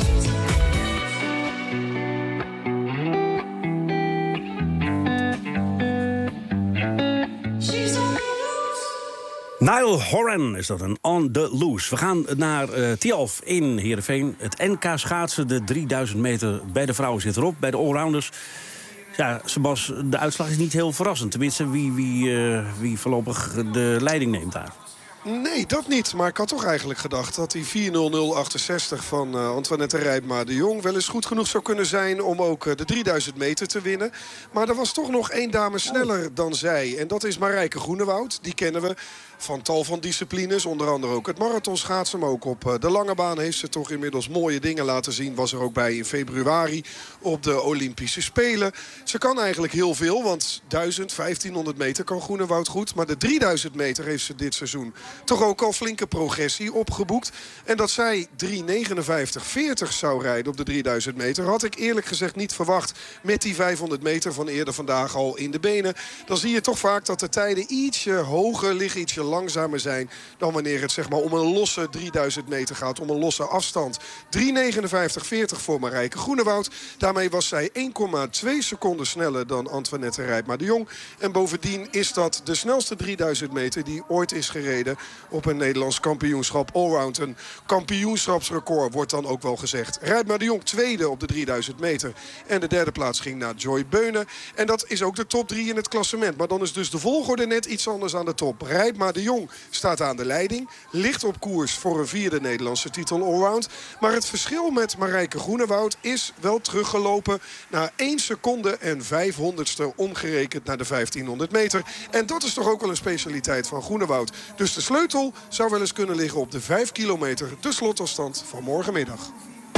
She's on the loose. Niall Horan is dat, een On The Loose. We gaan naar uh, Tialf in Heerenveen. Het N K schaatsen, de drieduizend meter bij de vrouwen zit erop. Bij de allrounders. Ja, Sebas, de uitslag is niet heel verrassend. Tenminste, wie, wie, uh, wie voorlopig de leiding neemt daar. Nee, dat niet. Maar ik had toch eigenlijk gedacht dat die vier nul nul achtenzestig van uh, Antoinette Rijpma de Jong wel eens goed genoeg zou kunnen zijn om ook uh, de drieduizend meter te winnen. Maar er was toch nog één dame sneller dan zij. En dat is Marijke Groenewoud. Die kennen we van tal van disciplines. Onder andere ook het marathonschaatsen. Maar ook op uh, de lange baan heeft ze toch inmiddels mooie dingen laten zien. Was er ook bij in februari op de Olympische Spelen. Ze kan eigenlijk heel veel. Want duizend, vijftienhonderd meter kan Groenewoud goed. Maar de drieduizend meter heeft ze dit seizoen toch ook al flinke progressie opgeboekt. En dat zij drie negenenvijftig veertig zou rijden op de drieduizend meter... had ik eerlijk gezegd niet verwacht met die vijfhonderd meter van eerder vandaag al in de benen. Dan zie je toch vaak dat de tijden ietsje hoger liggen, ietsje langzamer zijn dan wanneer het zeg maar om een losse drieduizend meter gaat, om een losse afstand. drie negenenvijftig veertig voor Marijke Groenewoud. Daarmee was zij één komma twee seconden sneller dan Antoinette Rijpma de Jong. En bovendien is dat de snelste drieduizend meter die ooit is gereden op een Nederlands kampioenschap allround. Een kampioenschapsrecord wordt dan ook wel gezegd. Rijpma de Jong tweede op de drieduizend meter. En de derde plaats ging naar Joy Beunen. En dat is ook de top drie in het klassement. Maar dan is dus de volgorde net iets anders aan de top. Rijpma de Jong staat aan de leiding. Ligt op koers voor een vierde Nederlandse titel allround. Maar het verschil met Marijke Groenewoud is wel teruggelopen naar één seconde en vijfhonderdste omgerekend naar de vijftienhonderd meter. En dat is toch ook wel een specialiteit van Groenewoud. Dus de sleutel zou wel eens kunnen liggen op de vijf kilometer. De slotafstand van morgenmiddag.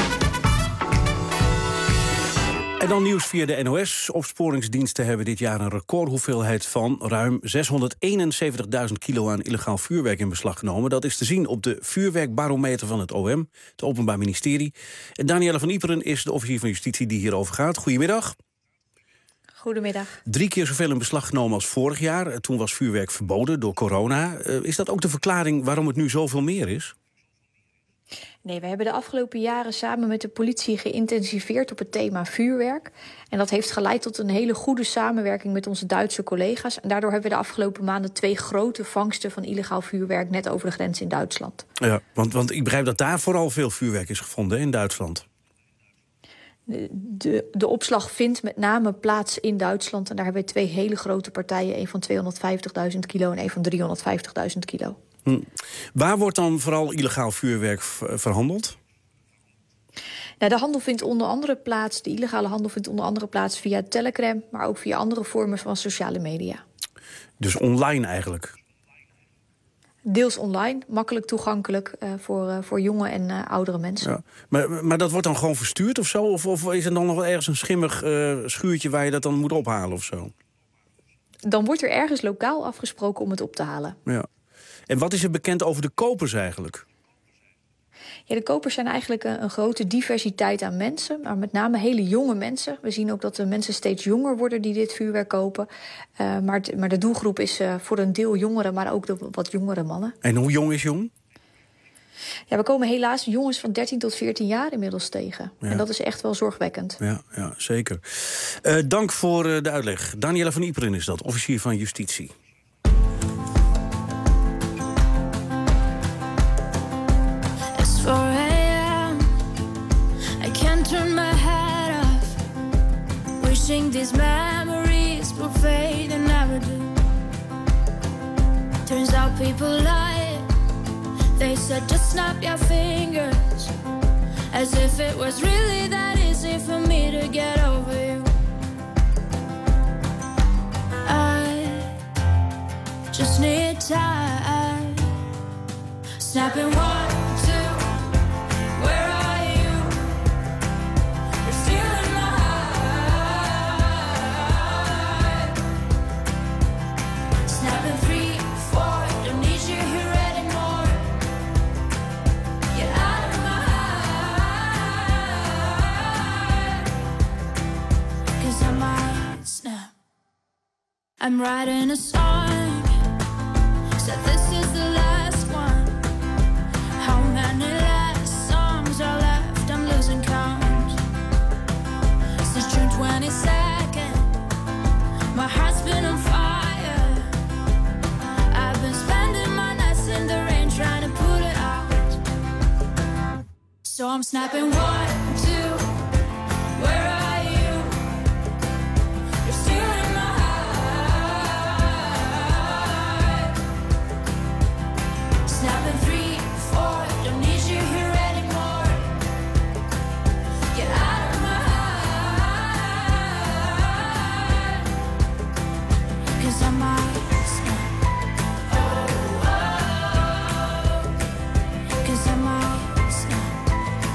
En dan nieuws via de N O S. Opsporingsdiensten hebben dit jaar een recordhoeveelheid van ruim zeshonderdeenenzeventigduizend kilo aan illegaal vuurwerk in beslag genomen. Dat is te zien op de vuurwerkbarometer van het O M, het Openbaar Ministerie. En Danielle van Iperen is de officier van Justitie die hierover gaat. Goedemiddag. Goedemiddag. Drie keer zoveel in beslag genomen als vorig jaar. Toen was vuurwerk verboden door corona. Uh, is dat ook de verklaring waarom het nu zoveel meer is? Nee, we hebben de afgelopen jaren samen met de politie geïntensiveerd op het thema vuurwerk. En dat heeft geleid tot een hele goede samenwerking met onze Duitse collega's. En daardoor hebben we de afgelopen maanden twee grote vangsten van illegaal vuurwerk net over de grens in Duitsland. Ja, want, want ik begrijp dat daar vooral veel vuurwerk is gevonden in Duitsland. De, de, de opslag vindt met name plaats in Duitsland. En daar hebben we twee hele grote partijen. Een van tweehonderdvijftigduizend kilo en een van driehonderdvijftigduizend kilo. Hm. Waar wordt dan vooral illegaal vuurwerk verhandeld? Nou, de handel vindt onder andere plaats, de illegale handel vindt onder andere plaats via Telegram, maar ook via andere vormen van sociale media. Dus online eigenlijk? Deels online, makkelijk toegankelijk uh, voor, uh, voor jonge en uh, oudere mensen. Ja. Maar, maar dat wordt dan gewoon verstuurd of zo? Of, of is er dan nog wel ergens een schimmig uh, schuurtje waar je dat dan moet ophalen of zo? Dan wordt er ergens lokaal afgesproken om het op te halen. Ja. En wat is er bekend over de kopers eigenlijk? Ja, de kopers zijn eigenlijk een, een grote diversiteit aan mensen, maar met name hele jonge mensen. We zien ook dat de mensen steeds jonger worden die dit vuurwerk kopen. Uh, maar, t, maar de doelgroep is uh, voor een deel jongeren, maar ook de wat jongere mannen. En hoe jong is jong? Ja, we komen helaas jongens van dertien tot veertien jaar inmiddels tegen. Ja. En dat is echt wel zorgwekkend. Ja, ja zeker. Uh, dank voor uh, de uitleg. Danielle van Iperen is dat, officier van Justitie. four a.m. I can't turn my head off, wishing these memories will fade and never do. Turns out people lie. They said just snap your fingers, as if it was really that easy for me to get over you. I just need time I'm writing a song, so this is the last one. How many last songs are left? I'm losing count. Since June twenty-second, my heart's been on fire. I've been spending my nights in the rain trying to put it out. So I'm snapping one, two, where are you? You're still in my heart. Snapping three, four, don't need you here anymore. Get out of my heart. Cause I might snap. Oh, oh. Cause I might snap.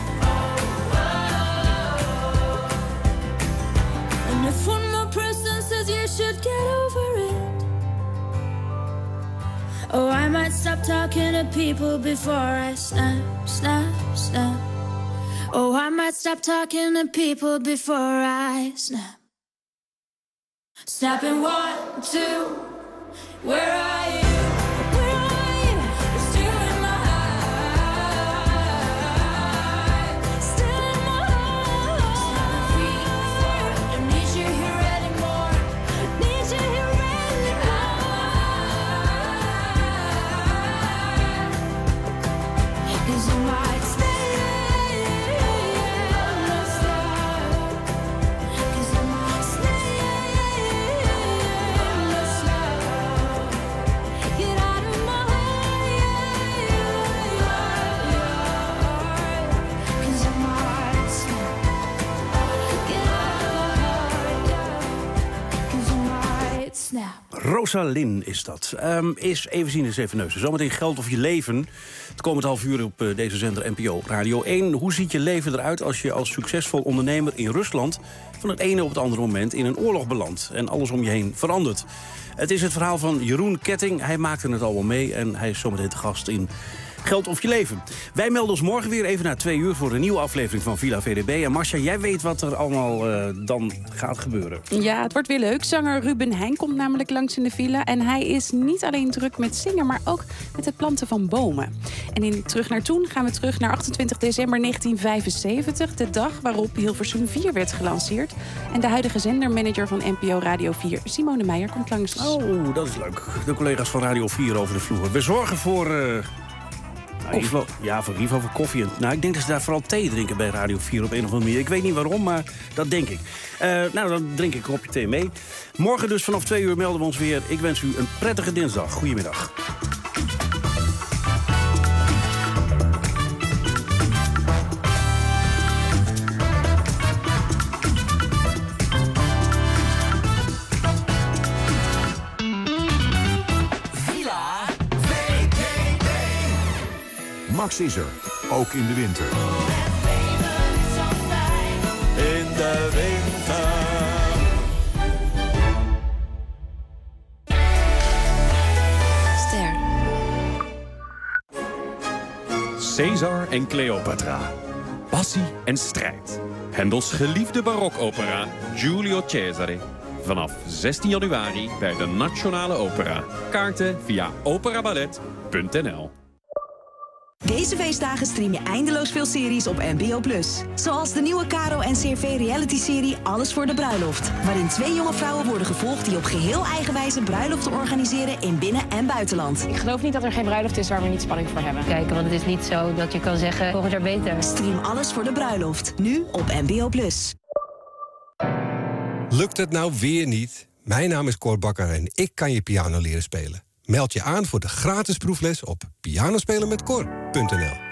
And if one more person says you should get over it, oh, I might stop talking to people before I snap, snap, snap. Oh, I might stop talking to people before I snap. Snapping one, two, where are you? Where are you? You're still in my heart. Still in my heart. Snapping three, four, don't need you here anymore. Need you here anymore. Cause I might stay in the stars. Cause I might stay in the stars. Get out of my heart. Cause I might snap. Get out of my heart. Cause I might snap. Rosalind is dat. Um, is even zien, eens even neuzen. Zometeen Geld of je leven. Het komend half uur op uh, deze zender N P O Radio één. Hoe ziet je leven eruit als je als succesvol ondernemer in Rusland van het ene op het andere moment in een oorlog belandt en alles om je heen verandert? Het is het verhaal van Jeroen Ketting. Hij maakte het al wel mee en hij is zometeen te gast in Geld of je leven. Wij melden ons morgen weer even na twee uur voor een nieuwe aflevering van Villa V D B. En Marcia, jij weet wat er allemaal uh, dan gaat gebeuren. Ja, het wordt weer leuk. Zanger Ruben Heijn komt namelijk langs in de villa. En hij is niet alleen druk met zingen, maar ook met het planten van bomen. En in Terug naar Toen gaan we terug naar achtentwintig december negentien vijfenzeventig. De dag waarop Hilversum vier werd gelanceerd. En de huidige zendermanager van N P O Radio vier, Simone Meijer, komt langs. Oh, dat is leuk. De collega's van Radio vier over de vloer. We zorgen voor... Uh... Nou, in ieder geval, ja, voor in ieder geval voor koffie. Nou, ik denk dat ze daar vooral thee drinken bij Radio vier op een of andere manier. Ik weet niet waarom, maar dat denk ik. Uh, nou, dan drink ik een kopje thee mee. Morgen dus vanaf twee uur melden we ons weer. Ik wens u een prettige dinsdag. Goedemiddag. Max is er, ook in de winter. In de winter. Ster. Caesar en Cleopatra. Passie en strijd. Hendels geliefde barokopera Giulio Cesare. Vanaf zestien januari bij de Nationale Opera. Kaarten via operaballet punt n l. Deze feestdagen stream je eindeloos veel series op N P O plus. Zoals de nieuwe Caro en C R V reality-serie Alles voor de bruiloft. Waarin twee jonge vrouwen worden gevolgd die op geheel eigen wijze bruiloften organiseren in binnen- en buitenland. Ik geloof niet dat er geen bruiloft is waar we niet spanning voor hebben. Kijken, want het is niet zo dat je kan zeggen volgend jaar beter. Stream Alles voor de bruiloft. Nu op N P O plus. Lukt het nou weer niet? Mijn naam is Cor Bakker en ik kan je piano leren spelen. Meld je aan voor de gratis proefles op pianospelenmetcor punt n l.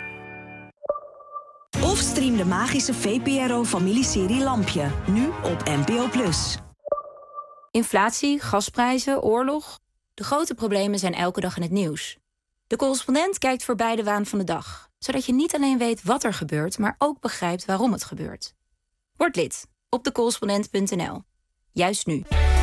Of stream de magische V P R O-familieserie Lampje. Nu op N P O plus. Inflatie, gasprijzen, oorlog. De grote problemen zijn elke dag in het nieuws. De correspondent kijkt voorbij de waan van de dag. Zodat je niet alleen weet wat er gebeurt, maar ook begrijpt waarom het gebeurt. Word lid op de correspondent punt n l. Juist nu.